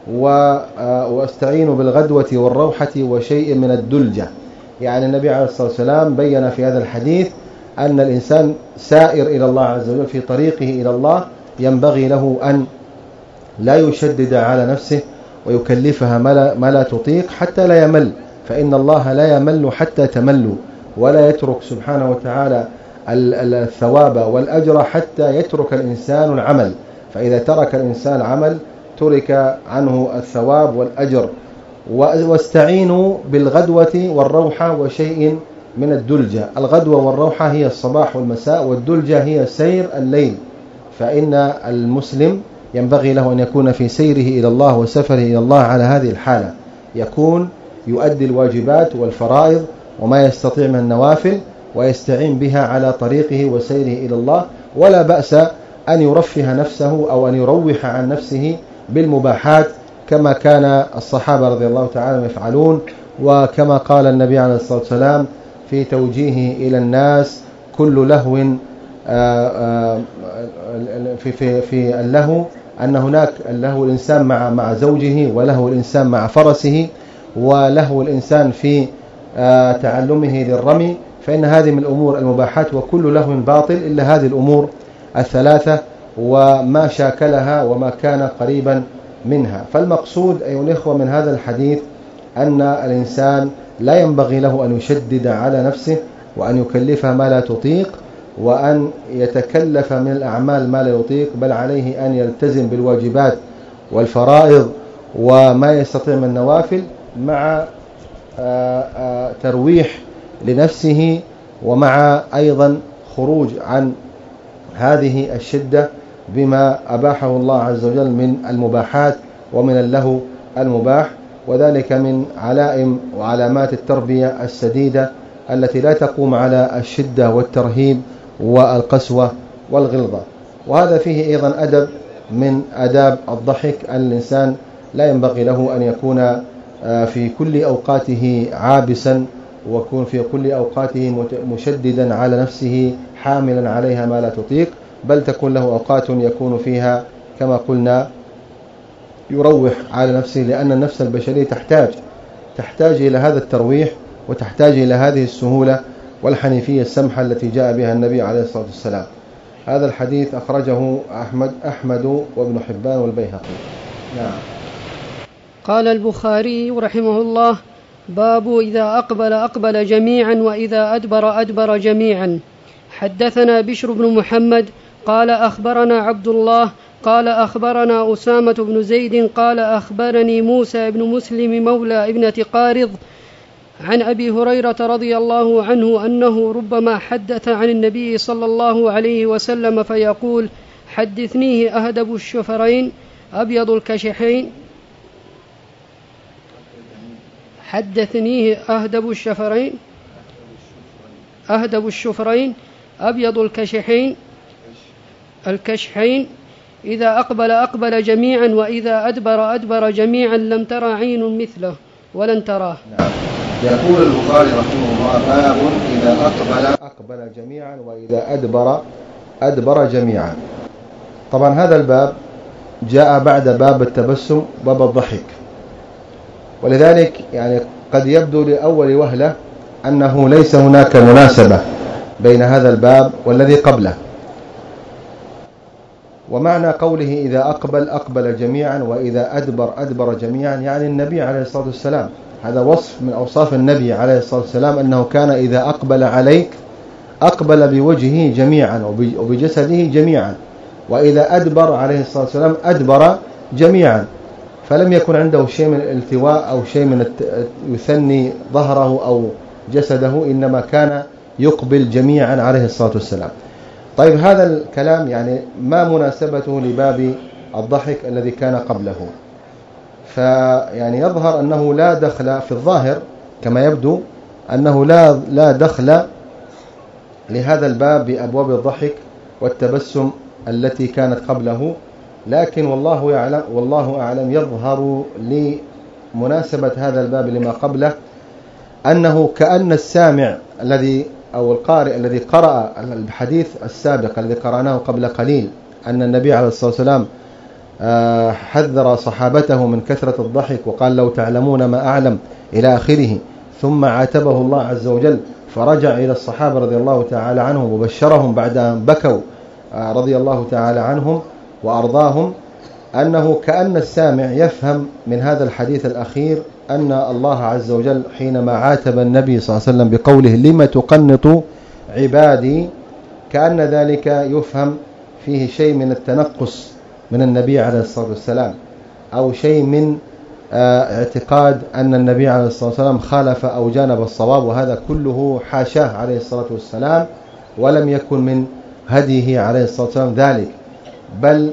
واستعينوا بالغدوة والروحة وشيء من الدلجة. يعني النبي عليه الصلاة والسلام بين في هذا الحديث أن الإنسان سائر إلى الله عز وجل في طريقه إلى الله ينبغي له أن لا يشدد على نفسه ويكلفها ما لا تطيق حتى لا يمل، فإن الله لا يمل حتى تملوا، ولا يترك سبحانه وتعالى الثواب والأجر حتى يترك الإنسان العمل، فإذا ترك الإنسان العمل ترك عنه الثواب والأجر. واستعينوا بالغدوة والروحة وشيء من الدلجة. الغدوة والروحة هي الصباح والمساء، والدلجة هي سير الليل، فإن المسلم ينبغي له أن يكون في سيره إلى الله وسفره إلى الله على هذه الحالة، يكون يؤدي الواجبات والفرائض وما يستطيع من النوافل ويستعين بها على طريقه وسيره إلى الله، ولا بأس أن يرفه نفسه أو أن يروح عن نفسه بالمباحات كما كان الصحابة رضي الله تعالى يفعلون، وكما قال النبي عليه الصلاة والسلام في توجيهه إلى الناس كل لهو في في في اللهو أن هناك اللهو الإنسان مع مع زوجه، ولهو الإنسان مع فرسه، ولهو الإنسان في تعلمه للرمي، فإن هذه من الأمور المباحات، وكل لهو باطل إلا هذه الأمور الثلاثة وما شاكلها وما كان قريبا منها. فالمقصود أيها الإخوة من هذا الحديث أن الإنسان لا ينبغي له أن يشدد على نفسه وأن يكلفها ما لا تطيق وأن يتكلف من الأعمال ما لا يطيق، بل عليه أن يلتزم بالواجبات والفرائض وما يستطيع من النوافل مع ترويح لنفسه، ومع أيضا خروج عن هذه الشدة بما أباحه الله عز وجل من المباحات ومن اللهو المباح. وذلك من علائم وعلامات التربية السديدة التي لا تقوم على الشدة والترهيب والقسوة والغلظة. وهذا فيه أيضا أدب من آداب الضحك، أن الإنسان لا ينبغي له أن يكون في كل أوقاته عابسا ويكون في كل أوقاته مشددا على نفسه حاملا عليها ما لا تطيق، بل تكون له أوقات يكون فيها كما قلنا يروح على نفسه، لأن النفس البشرية تحتاج تحتاج إلى هذا الترويح وتحتاج إلى هذه السهولة والحنيفية السمحة التي جاء بها النبي عليه الصلاة والسلام. هذا الحديث أخرجه أحمد أحمد وابن حبان والبيهقي. نعم. قال البخاري رحمه الله: باب إذا أقبل أقبل جميعا وإذا أدبر أدبر جميعا. حدثنا بشر بن محمد قال أخبرنا عبد الله قال أخبرنا أسامة بن زيد قال أخبرني موسى بن مسلم مولى ابنة قارض عن أبي هريرة رضي الله عنه أنه ربما حدث عن النبي صلى الله عليه وسلم فيقول: حدثنيه أهدب الشفرين أبيض الكشحين حدثنيه أهدب الشفرين أهدب الشفرين أبيض الكشحين الكشحين إذا أقبل أقبل جميعا وإذا أدبر أدبر جميعا لم ترى عين مثله ولن تراه. نعم. يقول البخاري رحمه الله: باب إذا أقبل أقبل جميعا وإذا أدبر أدبر جميعا. طبعا هذا الباب جاء بعد باب التبسم باب الضحك، ولذلك يعني قد يبدو لأول وهلة أنه ليس هناك مناسبة بين هذا الباب والذي قبله، ومعنى قوله إذا أقبل أقبل جميعا وإذا أدبر أدبر جميعا، يعني النبي عليه الصلاة والسلام، هذا وصف من أوصاف النبي عليه الصلاة والسلام، أنه كان إذا أقبل عليك أقبل بوجهه جميعا وبجسده جميعا، وإذا أدبر عليه الصلاة والسلام أدبر جميعا، فلم يكن عنده شيء من الالتواء أو شيء من يثني ظهره أو جسده، إنما كان يقبل جميعا عليه الصلاة والسلام. طيب هذا الكلام يعني ما مناسبته لباب الضحك الذي كان قبله؟ فيعني يظهر أنه لا دخل في الظاهر كما يبدو أنه لا لا دخل لهذا الباب بأبواب الضحك والتبسم التي كانت قبله، لكن والله يعلم والله أعلم يظهر لمناسبة هذا الباب لما قبله أنه كأن السامع الذي أو القارئ الذي قرأ الحديث السابق الذي قرأناه قبل قليل أن النبي عليه الصلاة والسلام حذر صحابته من كثرة الضحك وقال لو تعلمون ما أعلم إلى آخره، ثم عاتبه الله عز وجل فرجع إلى الصحابة رضي الله تعالى عنهم وبشرهم بعد أن بكوا رضي الله تعالى عنهم وأرضاهم، أنه كأن السامع يفهم من هذا الحديث الأخير أن الله عز وجل حينما عاتب النبي صلى الله عليه وسلم بقوله لما تقنط عبادي، كأن ذلك يفهم فيه شيء من التنقص من النبي عليه الصلاة والسلام، أو شيء من اعتقاد أن النبي عليه الصلاة والسلام خالف أو جانب الصواب، وهذا كله حاشاه عليه الصلاة والسلام، ولم يكن من هديه عليه الصلاة والسلام ذلك، بل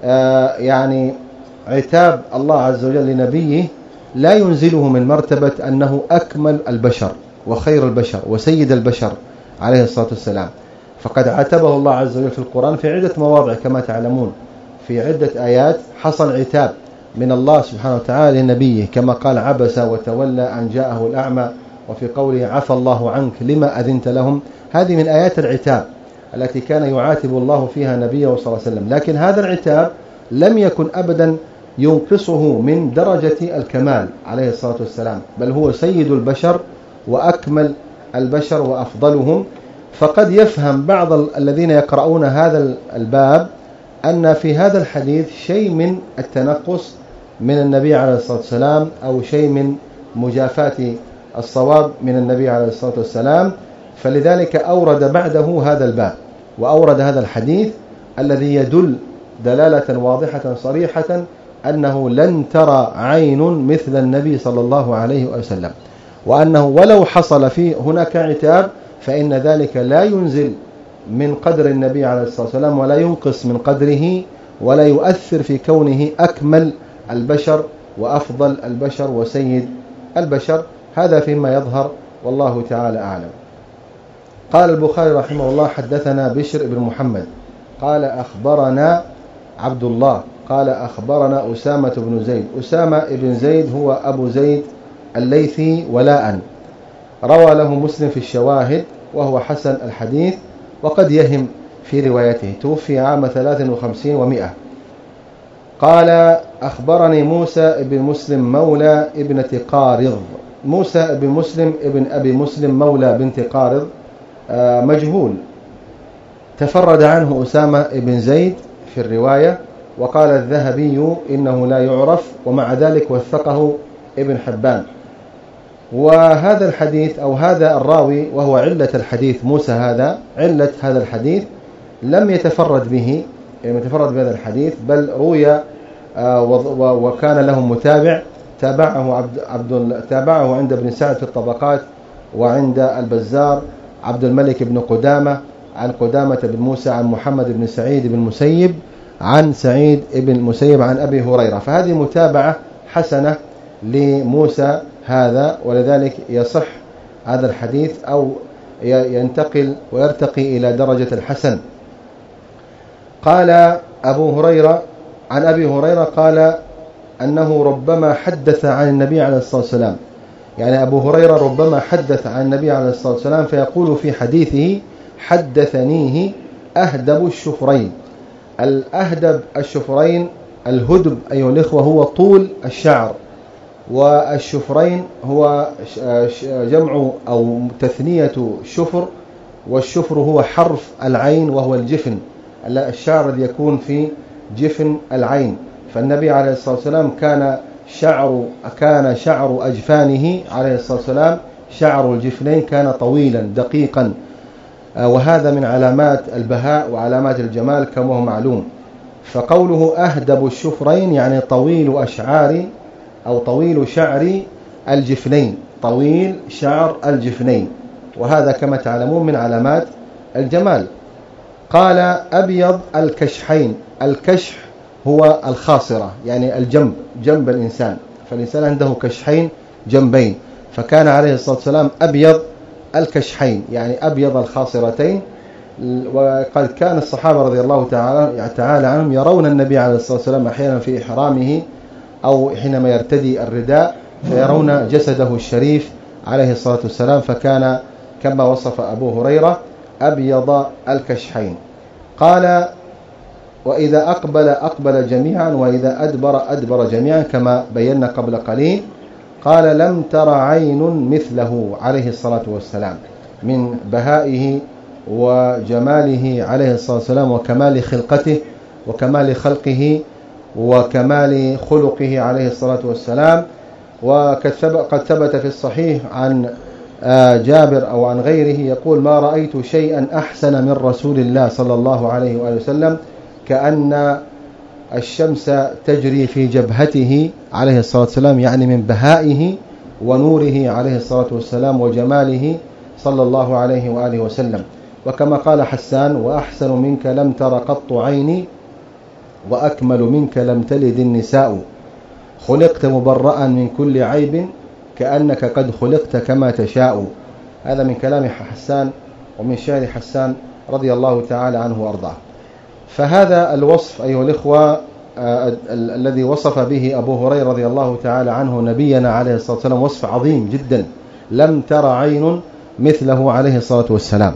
يعني عتاب الله عز وجل لنبيه لا ينزله من مرتبة أنه أكمل البشر وخير البشر وسيد البشر عليه الصلاة والسلام، فقد عاتبه الله عز وجل في القرآن في عدة مواضع كما تعلمون، في عدة آيات حصل عتاب من الله سبحانه وتعالى لنبيه، كما قال عبس وتولى أن جاءه الأعمى، وفي قوله عفى الله عنك لما أذنت لهم. هذه من آيات العتاب التي كان يعاتب الله فيها نبيه صلى الله عليه وسلم، لكن هذا العتاب لم يكن أبدا ينقصه من درجة الكمال عليه الصلاة والسلام، بل هو سيد البشر وأكمل البشر وأفضلهم. فقد يفهم بعض الذين يقرؤون هذا الباب أن في هذا الحديث شيء من التنقص من النبي عليه الصلاة والسلام، أو شيء من مجافاة الصواب من النبي عليه الصلاة والسلام، فلذلك أورد بعده هذا الباب وأورد هذا الحديث الذي يدل دلالة واضحة صريحة أنه لن ترى عين مثل النبي صلى الله عليه وسلم، وأنه ولو حصل فيه هناك عتاب فإن ذلك لا ينزل من قدر النبي عليه الصلاة والسلام ولا ينقص من قدره ولا يؤثر في كونه أكمل البشر وأفضل البشر وسيد البشر. هذا فيما يظهر والله تعالى أعلم. قال البخاري رحمه الله حدثنا بشر بن محمد قال أخبرنا عبد الله قال أخبرنا أسامة بن زيد. أسامة بن زيد هو أبو زيد الليثي ولاء، روى له مسلم في الشواهد وهو حسن الحديث، وقد يهم في روايته، توفي عام ثلاث وخمسين ومئة. قال أخبرني موسى بن مسلم مولى ابنة قارض. موسى بن مسلم ابن أبي مسلم مولى بنت قارض مجهول، تفرد عنه أسامة بن زيد في الرواية، وقال الذهبي إنه لا يعرف، ومع ذلك وثقه ابن حبان. وهذا الحديث أو هذا الراوي وهو علة الحديث موسى هذا، علة هذا الحديث لم يتفرد به يعني يتفرد بهذا الحديث، بل روي وكان له متابع تابعه عبد عبد تابعه عند ابن سعد في الطبقات، وعند البزار عبد الملك بن قدامة عن قدامة بن موسى عن محمد بن سعيد بن مسيب عن سعيد بن المسيب عن أبي هريرة، فهذه متابعة حسنة لموسى هذا، ولذلك يصح هذا الحديث أو ينتقل ويرتقي إلى درجة الحسن. قال أبو هريرة عن أبي هريرة قال أنه ربما حدث عن النبي عليه الصلاة والسلام، يعني أبو هريرة ربما حدث عن النبي عليه الصلاة والسلام فيقول في حديثه حدثنيه أهدب الشفرين. الأهدب الشفرين الهدب أيها الإخوة هو طول الشعر، والشفرين هو جمع أو تثنية شفر، والشفر هو حرف العين وهو الجفن الشعر الذي يكون في جفن العين. فالنبي عليه الصلاة والسلام كان شعر كان شعر أجفانه عليه الصلاة والسلام، شعر الجفنين كان طويلا دقيقا، وهذا من علامات البهاء وعلامات الجمال كما هو معلوم. فقوله أهدب الشفرين يعني طويل أشعار أو طويل شعر الجفنين، طويل شعر الجفنين، وهذا كما تعلمون من علامات الجمال. قال أبيض الكشحين، الكشح هو الخاصرة يعني الجنب، جنب الإنسان، فالإنسان عنده كشحين جنبين، فكان عليه الصلاة والسلام أبيض الكشحين يعني أبيض الخاصرتين. وقد كان الصحابة رضي الله تعالى تعالى عنهم يرون النبي عليه الصلاة والسلام أحيانا في إحرامه أو حينما يرتدي الرداء فيرون جسده الشريف عليه الصلاة والسلام، فكان كما وصف أبو هريرة أبيض الكشحين. قال وإذا أقبل أقبل جميعا وإذا أدبر أدبر جميعا كما بينا قبل قليل. قال لم تر عين مثله عليه الصلاة والسلام من بهائه وجماله عليه الصلاة والسلام وكمال خلقته وكمال خلقه وكمال خلقه عليه الصلاة والسلام. وقد ثبت في الصحيح عن جابر أو عن غيره يقول ما رأيت شيئا أحسن من رسول الله صلى الله عليه وآله وسلم كأن الشمس تجري في جبهته عليه الصلاة والسلام، يعني من بهائه ونوره عليه الصلاة والسلام وجماله صلى الله عليه وآله وسلم. وكما قال حسان وأحسن منك لم تر قط عيني وأكمل منك لم تلد النساء، خلقت مبرأ من كل عيب كأنك قد خلقت كما تشاء. هذا من كلام حسان ومن شعر حسان رضي الله تعالى عنه وأرضاه. فهذا الوصف أيها الإخوة الذي وصف به أبو هريرة رضي الله تعالى عنه نبينا عليه الصلاة والسلام وصف عظيم جدا، لم تر عين مثله عليه الصلاة والسلام.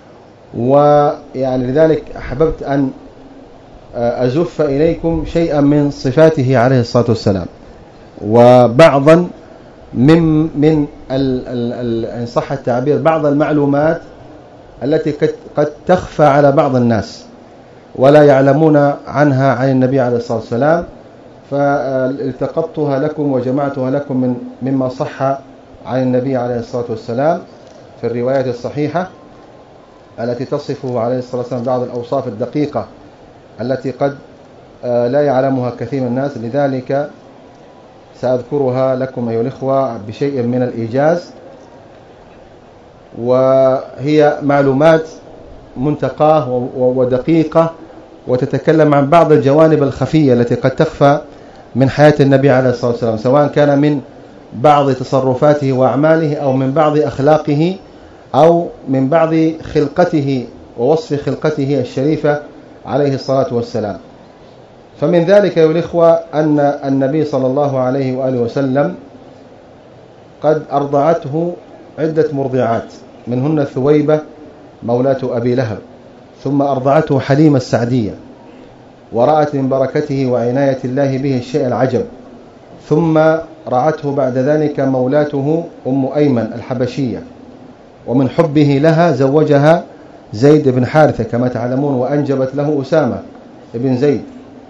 ويعني لذلك أحببت أن أزف إليكم شيئا من صفاته عليه الصلاة والسلام وبعضا من من إن صح التعبير بعض المعلومات التي قد تخفى على بعض الناس ولا يعلمون عنها عن النبي عليه الصلاة والسلام، فالتقطتها لكم وجمعتها لكم من مما صح عن النبي عليه الصلاة والسلام في الروايات الصحيحة التي تصفه عليه الصلاة والسلام بعض الأوصاف الدقيقة التي قد لا يعلمها كثير من الناس. لذلك سأذكرها لكم أيها الإخوة بشيء من الإيجاز، وهي معلومات منتقاه ودقيقة وتتكلم عن بعض الجوانب الخفية التي قد تخفى من حياة النبي عليه الصلاة والسلام، سواء كان من بعض تصرفاته وأعماله أو من بعض أخلاقه أو من بعض خلقته ووصف خلقته الشريفة عليه الصلاة والسلام. فمن ذلك أيها الإخوة أن النبي صلى الله عليه وآله وسلم قد أرضعته عدة مرضعات، منهن ثويبة مولاة أبي لهب، ثم أرضعته حليمة السعدية ورأت من بركته وعناية الله به الشيء العجب، ثم رعته بعد ذلك مولاته أم أيمن الحبشية، ومن حبه لها زوجها زيد بن حارثة كما تعلمون، وأنجبت له أسامة بن زيد.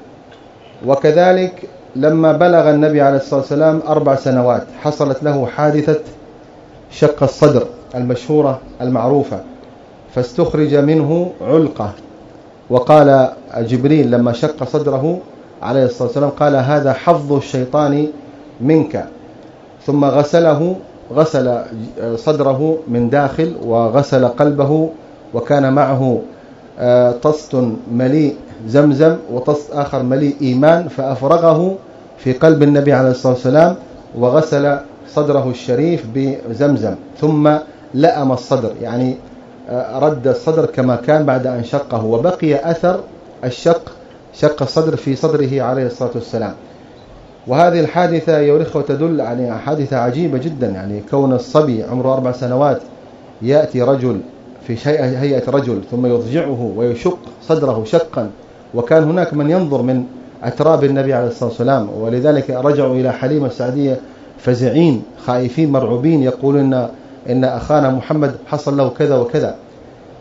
وكذلك لما بلغ النبي عليه الصلاة والسلام أربع سنوات حصلت له حادثة شق الصدر المشهورة المعروفة، فاستخرج منه علقة، وقال جبريل لما شق صدره عليه الصلاة والسلام قال هذا حظ الشيطان منك، ثم غسله غسل صدره من داخل وغسل قلبه، وكان معه طست مليء زمزم وطست آخر مليء إيمان، فأفرغه في قلب النبي عليه الصلاة والسلام وغسل صدره الشريف بزمزم، ثم لأم الصدر يعني رد الصدر كما كان بعد أن شقه، وبقي أثر الشق شق الصدر في صدره عليه الصلاة والسلام. وهذه الحادثة يا إخوة تدل على حادثة عجيبة جدا، يعني كون الصبي عمره أربع سنوات يأتي رجل في هيئة رجل ثم يضجعه ويشق صدره شقا، وكان هناك من ينظر من أتراب النبي عليه الصلاة والسلام، ولذلك رجعوا إلى حليمة السعدية فزعين خائفين مرعوبين يقولون إن, إن أخانا محمد حصل له كذا وكذا.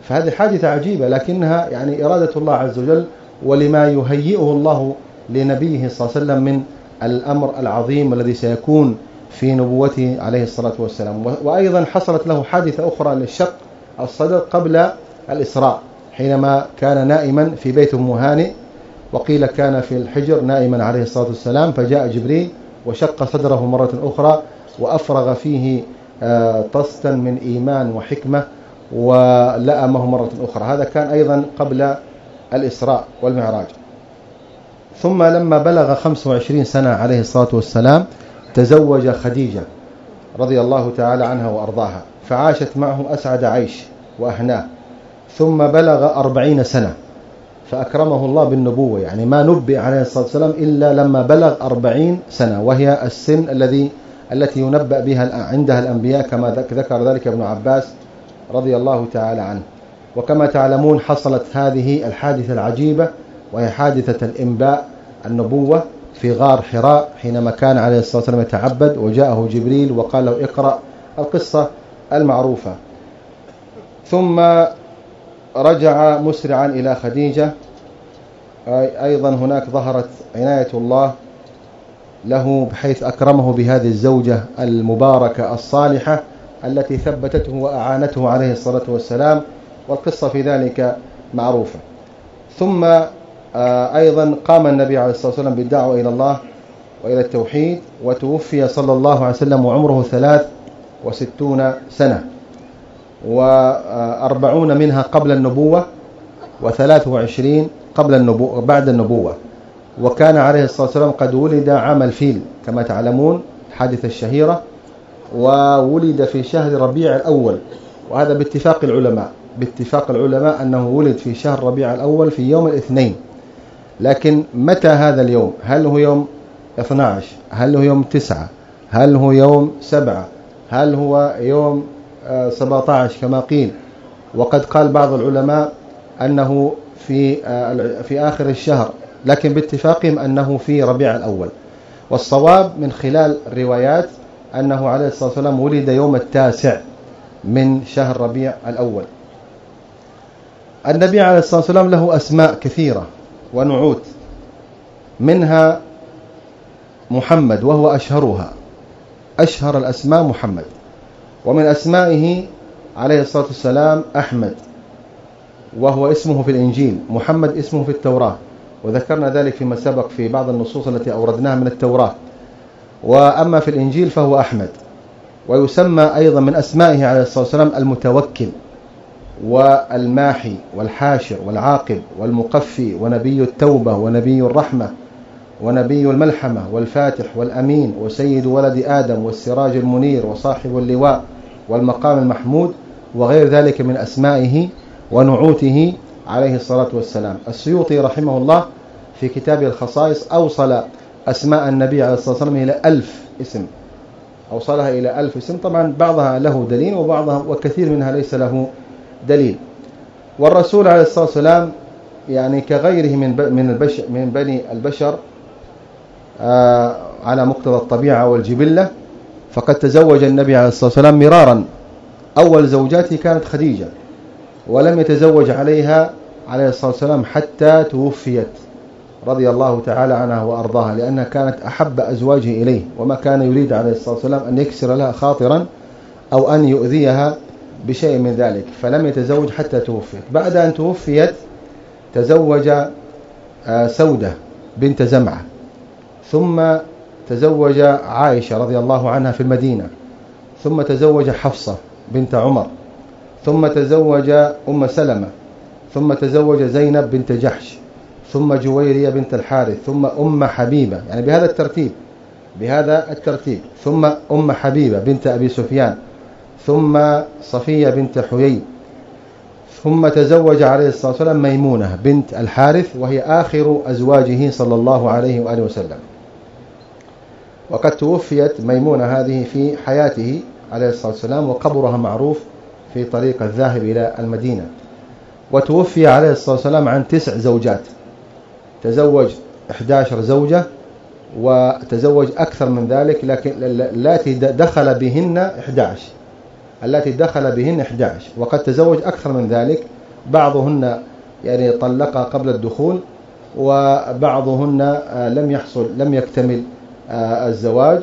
فهذه حادثة عجيبة، لكنها يعني إرادة الله عز وجل ولما يهيئه الله لنبيه صلى الله عليه وسلم من الأمر العظيم الذي سيكون في نبوته عليه الصلاة والسلام. وأيضا حصلت له حادثة أخرى للشق الصدر قبل الإسراء، حينما كان نائما في بيت أم هانئ، وقيل كان في الحجر نائما عليه الصلاة والسلام، فجاء جبريل وشق صدره مرة أخرى وأفرغ فيه طستا من إيمان وحكمة ولأمه مرة أخرى. هذا كان أيضا قبل الإسراء والمعراج. ثم لما بلغ خمس وعشرين سنة عليه الصلاة والسلام تزوج خديجة رضي الله تعالى عنها وأرضاها، فعاشت معه أسعد عيش وأهناه. ثم بلغ أربعين سنة فأكرمه الله بالنبوة، يعني ما نبئ عليه الصلاة والسلام إلا لما بلغ أربعين سنة، وهي السن الذي التي ينبأ بها عندها الأنبياء، كما ذكر ذلك ابن عباس رضي الله تعالى عنه. وكما تعلمون حصلت هذه الحادثة العجيبة، وهي حادثة الإنباء النبوة في غار حراء، حينما كان عليه الصلاة والسلام يتعبد وجاءه جبريل وقال له اقرأ القصة المعروفة. ثم رجع مسرعا إلى خديجة. أيضا هناك ظهرت عناية الله له بحيث أكرمه بهذه الزوجة المباركة الصالحة التي ثبتته وأعانته عليه الصلاة والسلام، والقصة في ذلك معروفة. ثم أيضا قام النبي عليه الصلاة والسلام بالدعوة إلى الله وإلى التوحيد، وتوفي صلى الله عليه وسلم وعمره ثلاث وستون سنة، وأربعون منها قبل النبوة وثلاث وعشرين قبل النبوة بعد النبوة. وكان عليه الصلاة والسلام قد ولد عام الفيل كما تعلمون، الحادثة الشهيرة، وولد في شهر ربيع الأول، وهذا باتفاق العلماء باتفاق العلماء أنه ولد في شهر ربيع الأول في يوم الاثنين. لكن متى هذا اليوم؟ هل هو يوم اثني عشر؟ هل هو يوم تسعة؟ هل هو يوم سبعة؟ هل هو يوم سبعة عشر كما قيل؟ وقد قال بعض العلماء أنه في في آخر الشهر، لكن باتفاقهم أنه في ربيع الأول. والصواب من خلال الروايات أنه عليه الصلاة والسلام ولد يوم التاسع من شهر ربيع الأول. النبي عليه الصلاة والسلام له أسماء كثيرة ونعوت، منها محمد وهو أشهرها، أشهر الأسماء محمد. ومن أسمائه عليه الصلاة والسلام أحمد، وهو اسمه في الإنجيل، محمد اسمه في التوراة، وذكرنا ذلك فيما سبق في بعض النصوص التي أوردناها من التوراة. وأما في الإنجيل فهو أحمد. ويسمى أيضا من أسمائه عليه الصلاة والسلام المتوكل والماحي والحاشر والعاقب والمقفي ونبي التوبة ونبي الرحمة ونبي الملحمة والفاتح والأمين وسيد ولد آدم والسراج المنير وصاحب اللواء والمقام المحمود، وغير ذلك من أسمائه ونعوته عليه الصلاة والسلام. السيوطي رحمه الله في كتابه الخصائص أوصل أسماء النبي عليه الصلاة والسلام إلى ألف اسم، أوصلها إلى ألف اسم. طبعا بعضها له دليل وبعضها وكثير منها ليس له دليل. والرسول عليه الصلاة والسلام يعني كغيره من من البشر من بني البشر آه على مقتضى الطبيعة والجبلة، فقد تزوج النبي عليه الصلاة والسلام مرارا. أول زوجاته كانت خديجة، ولم يتزوج عليها عليه الصلاة والسلام حتى توفيت رضي الله تعالى عنها وأرضاها، لأنها كانت أحب أزواجه إليه، وما كان يريد عليه الصلاة والسلام أن يكسر لها خاطرا أو أن يؤذيها بشيء من ذلك، فلم يتزوج حتى توفيت. بعد أن توفيت تزوج سودة بنت زمعة، ثم تزوج عائشة رضي الله عنها في المدينة، ثم تزوج حفصة بنت عمر، ثم تزوج أم سلمة، ثم تزوج زينب بنت جحش، ثم جويرية بنت الحارث، ثم أم حبيبة، يعني بهذا الترتيب بهذا الترتيب ثم أم حبيبة بنت أبي سفيان، ثم صفية بنت حيي، ثم تزوج عليه الصلاة والسلام ميمونة بنت الحارث، وهي آخر أزواجه صلى الله عليه وآله وسلم. وقد توفيت ميمونة هذه في حياته عليه الصلاة والسلام، وقبرها معروف في طريق الذاهب إلى المدينة. وتوفي عليه الصلاة والسلام عن تسع زوجات، تزوج إحدى عشرة زوجة، وتزوج أكثر من ذلك، لكن التي دخل بهن إحدى عشر التي دخل بهن إحدى عشر وقد تزوج أكثر من ذلك، بعضهن يعني طلق قبل الدخول، وبعضهن لم يحصل لم يكتمل الزواج،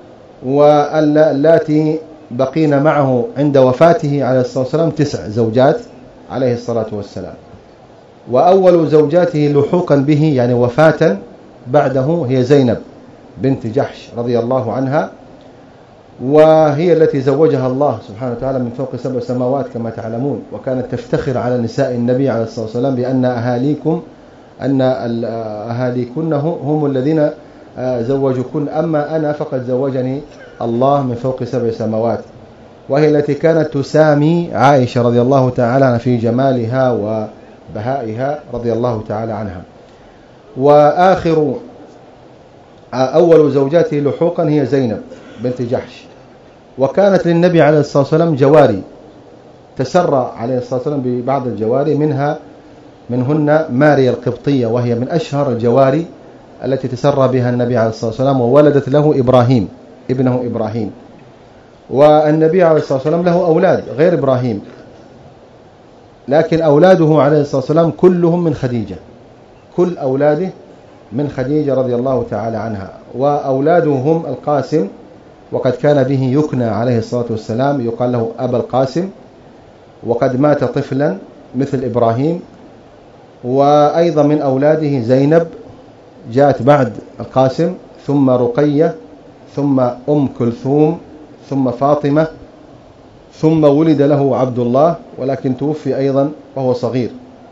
واللاتي بقين معه عند وفاته عليه الصلاة والسلام تسع زوجات عليه الصلاة والسلام. وأول زوجاته لحوقا به يعني وفاة بعده هي زينب بنت جحش رضي الله عنها، وهي التي زوجها الله سبحانه وتعالى من فوق سبع سماوات كما تعلمون، وكانت تفتخر على نساء النبي عليه الصلاة والسلام بأن أهاليكم أن أهاليكن هم الذين زوجكن، أما أنا فقد زوجني الله من فوق سبع سماوات. وهي التي كانت تسامي عائشة رضي الله تعالى عنها في جمالها وبهائها رضي الله تعالى عنها. وآخر أول زوجاته لحوقا هي زينب بنت جحش. وكانت للنبي عليه الصلاة والسلام جواري، تسرى عليه الصلاة والسلام ببعض الجواري، منها منهن ماريا القبطية، وهي من أشهر الجواري التي تسرى بها النبي عليه الصلاة والسلام، وولدت له إبراهيم ابنه إبراهيم. والنبي عليه الصلاة والسلام له أولاد غير إبراهيم، لكن أولاده عليه الصلاة والسلام كلهم من خديجة، كل أولاده من خديجة رضي الله تعالى عنها. وأولاده هم القاسم، وقد كان به يكنى عليه الصلاة والسلام، يقال له أبا القاسم، وقد مات طفلا مثل إبراهيم. وأيضا من أولاده زينب جاءت بعد القاسم، ثم رقية، ثم أم كلثوم، ثم فاطمة، ثم ولد له عبد الله، ولكن توفي أيضا وهو صغير.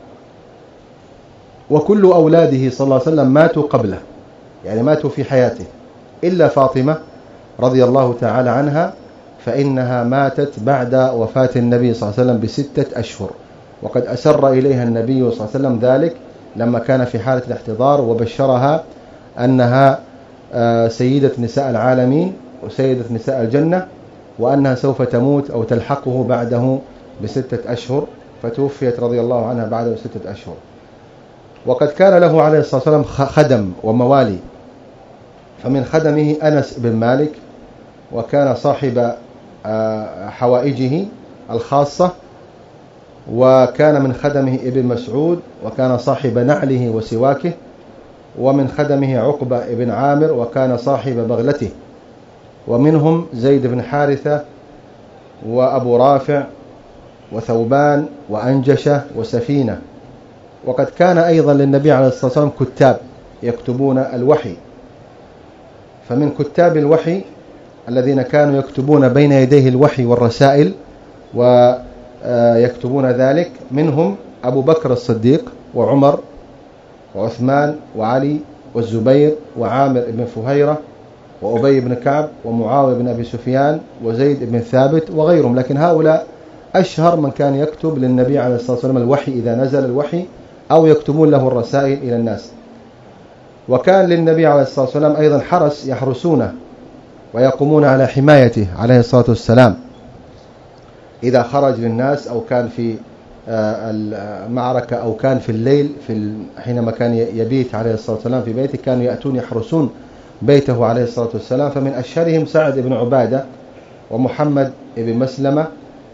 وكل أولاده صلى الله عليه وسلم ماتوا قبله، يعني ماتوا في حياته، إلا فاطمة رضي الله تعالى عنها، فإنها ماتت بعد وفاة النبي صلى الله عليه وسلم بستة أشهر. وقد أسر إليها النبي صلى الله عليه وسلم ذلك لما كان في حالة الاحتضار، وبشرها أنها سيدة نساء العالمين وسيدة نساء الجنة، وأنها سوف تموت أو تلحقه بعده بستة أشهر، فتوفيت رضي الله عنها بعده بستة أشهر. وقد كان له عليه الصلاة والسلام خدم وموالي، فمن خدمه أنس بن مالك، وكان صاحب حوائجه الخاصة. وكان من خدمه ابن مسعود، وكان صاحب نعله وسواكه. ومن خدمه عقبة بن عامر، وكان صاحب بغلته. ومنهم زيد بن حارثة، وأبو رافع، وثوبان، وأنجشة، وسفينة. وقد كان أيضا للنبي عليه الصلاة والسلام كتاب يكتبون الوحي، فمن كتاب الوحي الذين كانوا يكتبون بين يديه الوحي والرسائل ويكتبون ذلك منهم أبو بكر الصديق، وعمر، وعثمان، وعلي، والزبير، وعامر بن فهيرة، وأبي بن كعب، ومعاوية بن أبي سفيان، وزيد بن ثابت، وغيرهم. لكن هؤلاء أشهر من كان يكتب للنبي عليه الصلاة والسلام الوحي إذا نزل الوحي، أو يكتبون له الرسائل إلى الناس. وكان للنبي عليه الصلاة والسلام أيضا حرس يحرسونه ويقومون على حمايته عليه الصلاة والسلام إذا خرج للناس، أو كان في المعركة، أو كان في الليل في حينما كان يبيت عليه الصلاة والسلام في بيته، كانوا يأتون يحرسون بيته عليه الصلاة والسلام. فمن أشهرهم سعد بن عبادة، ومحمد بن مسلمة،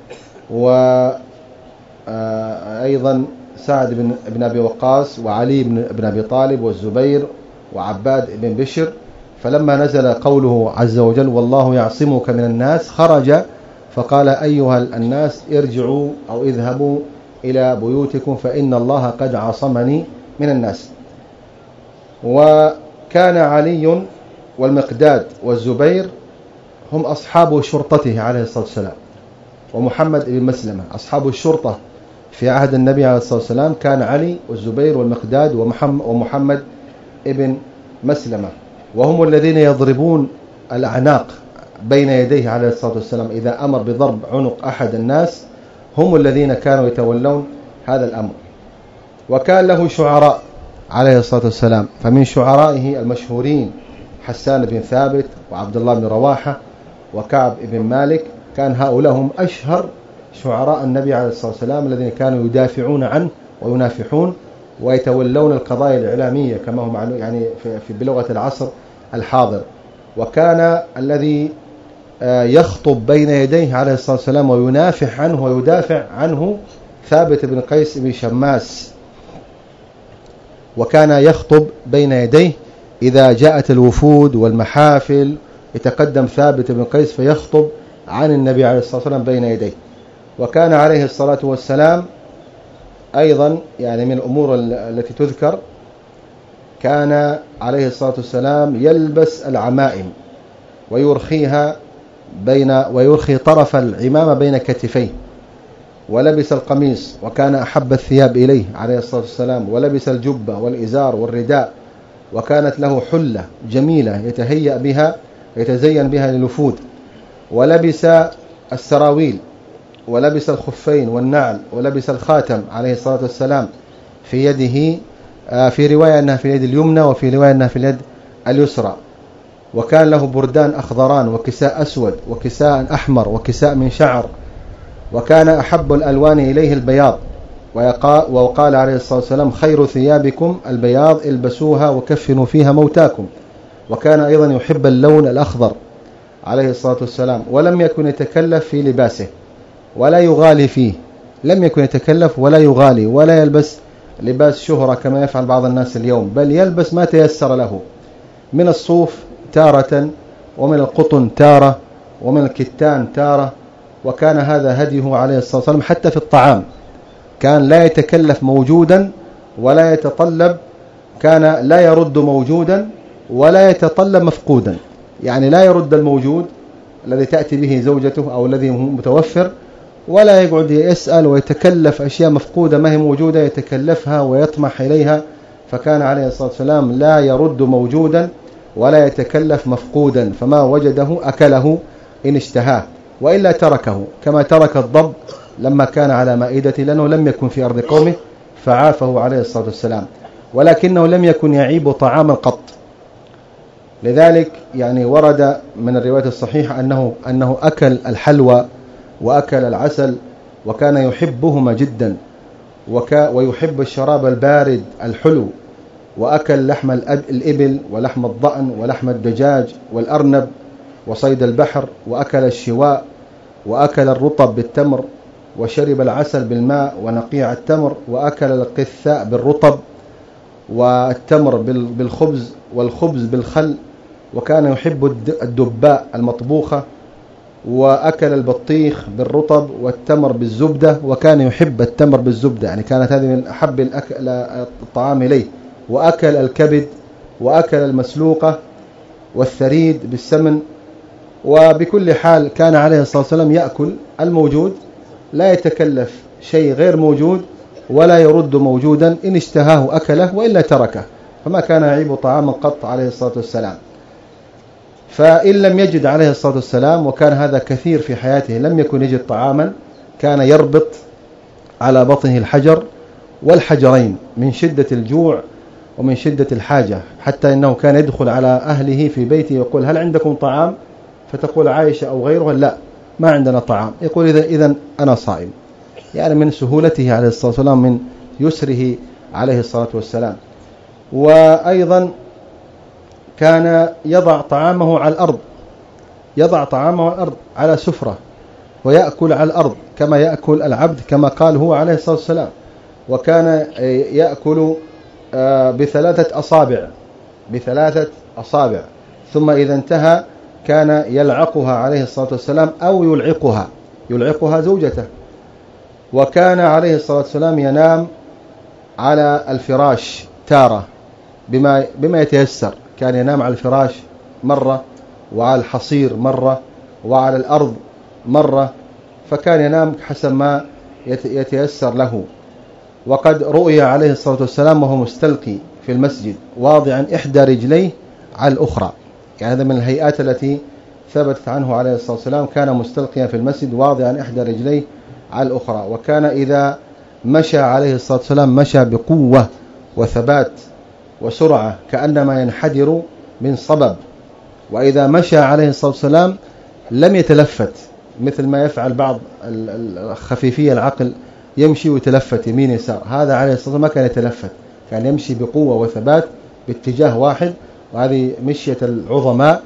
وأيضا سعد بن أبي وقاص، وعلي بن أبي طالب، والزبير، وعباد بن بشر. فلما نزل قوله عز وجل والله يعصمك من الناس، خرج فقال أيها الناس ارجعوا أو اذهبوا إلى بيوتكم فإن الله قد عصمني من الناس. وكان علي والمقداد والزبير هم أصحاب شرطته عليه الصلاة والسلام، ومحمد بن مسلمة أصحاب الشرطة في عهد النبي عليه الصلاة والسلام، كان علي والزبير والمقداد ومحمد بن مسلمة، وهم الذين يضربون الأعناق بين يديه عليه الصلاة والسلام. إذا أمر بضرب عنق أحد الناس هم الذين كانوا يتولون هذا الأمر. وكان له شعراء عليه الصلاة والسلام، فمن شعرائه المشهورين حسان بن ثابت، وعبد الله بن رواحة، وكعب بن مالك. كان هؤلاء هم أشهر شعراء النبي عليه الصلاة والسلام الذين كانوا يدافعون عنه وينافحون ويتولون القضايا الإعلامية كما هم يعني في بلغة العصر الحاضر. وكان الذي يخطب بين يديه عليه الصلاة والسلام وينافح عنه ويدافع عنه ثابت بن قيس بن شماس، وكان يخطب بين يديه إذا جاءت الوفود والمحافل، يتقدم ثابت بن قيس فيخطب عن النبي عليه الصلاة والسلام بين يديه. وكان عليه الصلاة والسلام أيضا يعني من الأمور التي تذكر، كان عليه الصلاة والسلام يلبس العمائم ويرخيها بين ويرخي طرف العمامة بين كتفيه، ولبس القميص وكان أحب الثياب إليه عليه الصلاة والسلام، ولبس الجبة والإزار والرداء، وكانت له حلة جميلة يتهيأ بها يتزين بها للوفود، ولبس السراويل، ولبس الخفين والنعل، ولبس الخاتم عليه الصلاة والسلام في يده، في رواية أنها في اليد اليمنى وفي رواية أنها في اليد اليسرى. وكان له بردان أخضران وكساء أسود وكساء أحمر وكساء من شعر، وكان أحب الألوان إليه البياض، وقال عليه الصلاة والسلام خير ثيابكم البياض البسوها وكفنوا فيها موتاكم. وكان أيضا يحب اللون الأخضر عليه الصلاة والسلام، ولم يكن يتكلف في لباسه ولا يغالي فيه، لم يكن يتكلف ولا يغالي ولا يلبس لباس شهرة كما يفعل بعض الناس اليوم، بل يلبس ما تيسر له من الصوف تارة، ومن القطن تارة، ومن الكتان تارة. وكان هذا هديه عليه الصلاة والسلام حتى في الطعام، كان لا يتكلف موجودا ولا يتطلب، كان لا يرد موجودا ولا يتطلب مفقودا، يعني لا يرد الموجود الذي تأتي به زوجته أو الذي هو متوفر، ولا يقعد يسأل ويتكلف أشياء مفقودة ما هي موجودة يتكلفها ويطمح إليها. فكان عليه الصلاة والسلام لا يرد موجودا ولا يتكلف مفقودا، فما وجده أكله إن اشتهاه، وإلا تركه كما ترك الضب لما كان على مائدته، لأنه لم يكن في أرض قومه فعافه عليه الصلاة والسلام، ولكنه لم يكن يعيب طعاما قط. لذلك يعني ورد من الرواية الصحيحة أنه, أنه أكل الحلوى وأكل العسل، وكان يحبهما جدا، ويحب الشراب البارد الحلو، وأكل لحم الإبل ولحم الضأن ولحم الدجاج والأرنب وصيد البحر، وأكل الشواء، وأكل الرطب بالتمر، وشرب العسل بالماء ونقيع التمر، وأكل القثاء بالرطب، والتمر بالخبز، والخبز بالخل، وكان يحب الدباء المطبوخة، وأكل البطيخ بالرطب والتمر بالزبدة، وكان يحب التمر بالزبدة، يعني كانت هذه من أحب الأكل الطعام إليه. وأكل الكبد، وأكل المسلوقة والثريد بالسمن. وبكل حال كان عليه الصلاة والسلام يأكل الموجود، لا يتكلف شيء غير موجود ولا يرد موجودا، إن اشتهاه أكله وإلا تركه، فما كان يعيب طعاما قط عليه الصلاة والسلام. فإن لم يجد عليه الصلاة والسلام، وكان هذا كثير في حياته، لم يكن يجد طعاما، كان يربط على بطنه الحجر والحجرين من شدة الجوع ومن شدة الحاجة، حتى إنه كان يدخل على أهله في بيته يقول هل عندكم طعام؟ فتقول عائشة أو غيرها لا ما عندنا طعام، يقول إذا إذن أنا صائم، يعني من سهولته عليه الصلاة والسلام، من يسره عليه الصلاة والسلام. وأيضا كان يضع طعامه على الأرض، يضع طعامه على الأرض على سفرة، ويأكل على الأرض كما يأكل العبد، كما قال هو عليه الصلاة والسلام. وكان يأكل بثلاثة أصابع بثلاثة أصابع ثم إذا انتهى كان يلعقها عليه الصلاة والسلام، أو يلعقها يلعقها زوجته. وكان عليه الصلاة والسلام ينام على الفراش تارة بما, بما يتيسر، كان ينام على الفراش مرة، وعلى الحصير مرة، وعلى الأرض مرة، فكان ينام حسب ما يتيسر له. وقد رؤي عليه الصلاة والسلام وهو مستلقي في المسجد واضعا إحدى رجليه على الأخرى، يعني هذا من الهيئات التي ثبتت عنه عليه الصلاة والسلام، كان مستلقيا في المسجد واضعا إحدى رجليه على الأخرى. وكان إذا مشى عليه الصلاة والسلام مشى بقوة وثبات وسرعة كأنما ينحدر من صبب، وإذا مشى عليه الصلاة والسلام لم يتلفت مثل ما يفعل بعض الخفيفية العقل، يمشي ويتلفت يمين يسار، هذا عليه الصلاة والسلام ما كان يتلفت، كان يمشي بقوة وثبات باتجاه واحد، وهذه مشية العظماء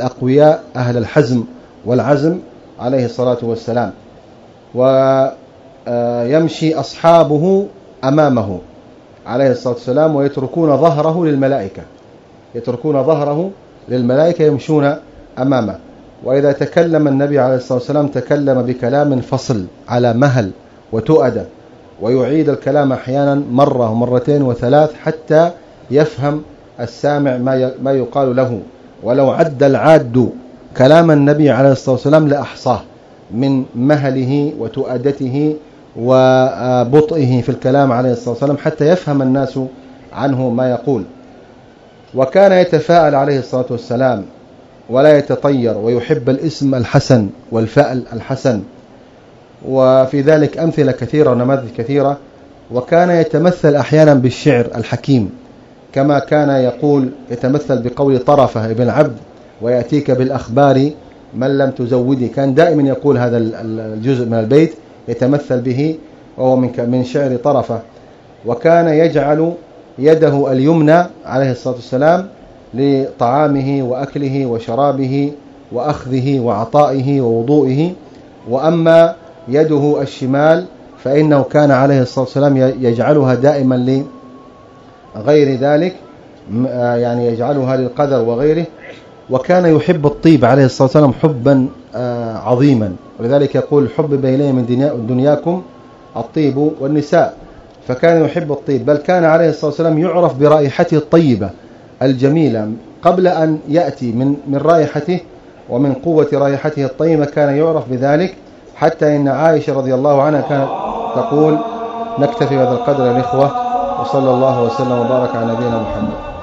الأقوياء أهل الحزم والعزم عليه الصلاة والسلام. يمشي أصحابه أمامه عليه الصلاة والسلام ويتركون ظهره للملائكة يتركون ظهره للملائكة يمشون أمامه. وإذا تكلم النبي عليه الصلاة والسلام تكلم بكلام فصل على مهل وتؤدة، ويعيد الكلام أحيانا مرة ومرتين وثلاث حتى يفهم السامع ما يقال له. ولو عد العاد كلام النبي عليه الصلاة والسلام لأحصاه من مهله وتؤدته وبطئه في الكلام عليه الصلاة والسلام حتى يفهم الناس عنه ما يقول. وكان يتفاءل عليه الصلاة والسلام ولا يتطير، ويحب الاسم الحسن والفأل الحسن، وفي ذلك أمثلة كثيرة ونماذج كثيرة. وكان يتمثل أحيانا بالشعر الحكيم، كما كان يقول يتمثل بقول طرفة ابن عبد ويأتيك بالأخبار من لم تزودي، كان دائما يقول هذا الجزء من البيت يتمثل به، وهو من شعر طرفة. وكان يجعل يده اليمنى عليه الصلاة والسلام لطعامه وأكله وشرابه وأخذه وعطائه ووضوئه، وأما يده الشمال فإنه كان عليه الصلاة والسلام يجعلها دائما لغير ذلك، يعني يجعلها للقدر وغيره. وكان يحب الطيب عليه الصلاة والسلام حبا عظيما، ولذلك يقول حبب إلي من دنياكم الطيب والنساء، فكان يحب الطيب. بل كان عليه الصلاة والسلام يعرف برائحته الطيبة الجميلة قبل أن يأتي من من رائحته ومن قوة رائحته الطيبة، كان يعرف بذلك. حتى إن عائشة رضي الله عنها كانت تقول: نكتفي بهذا القدر يا إخوة، وصلى الله وسلم وبارك على نبينا محمد.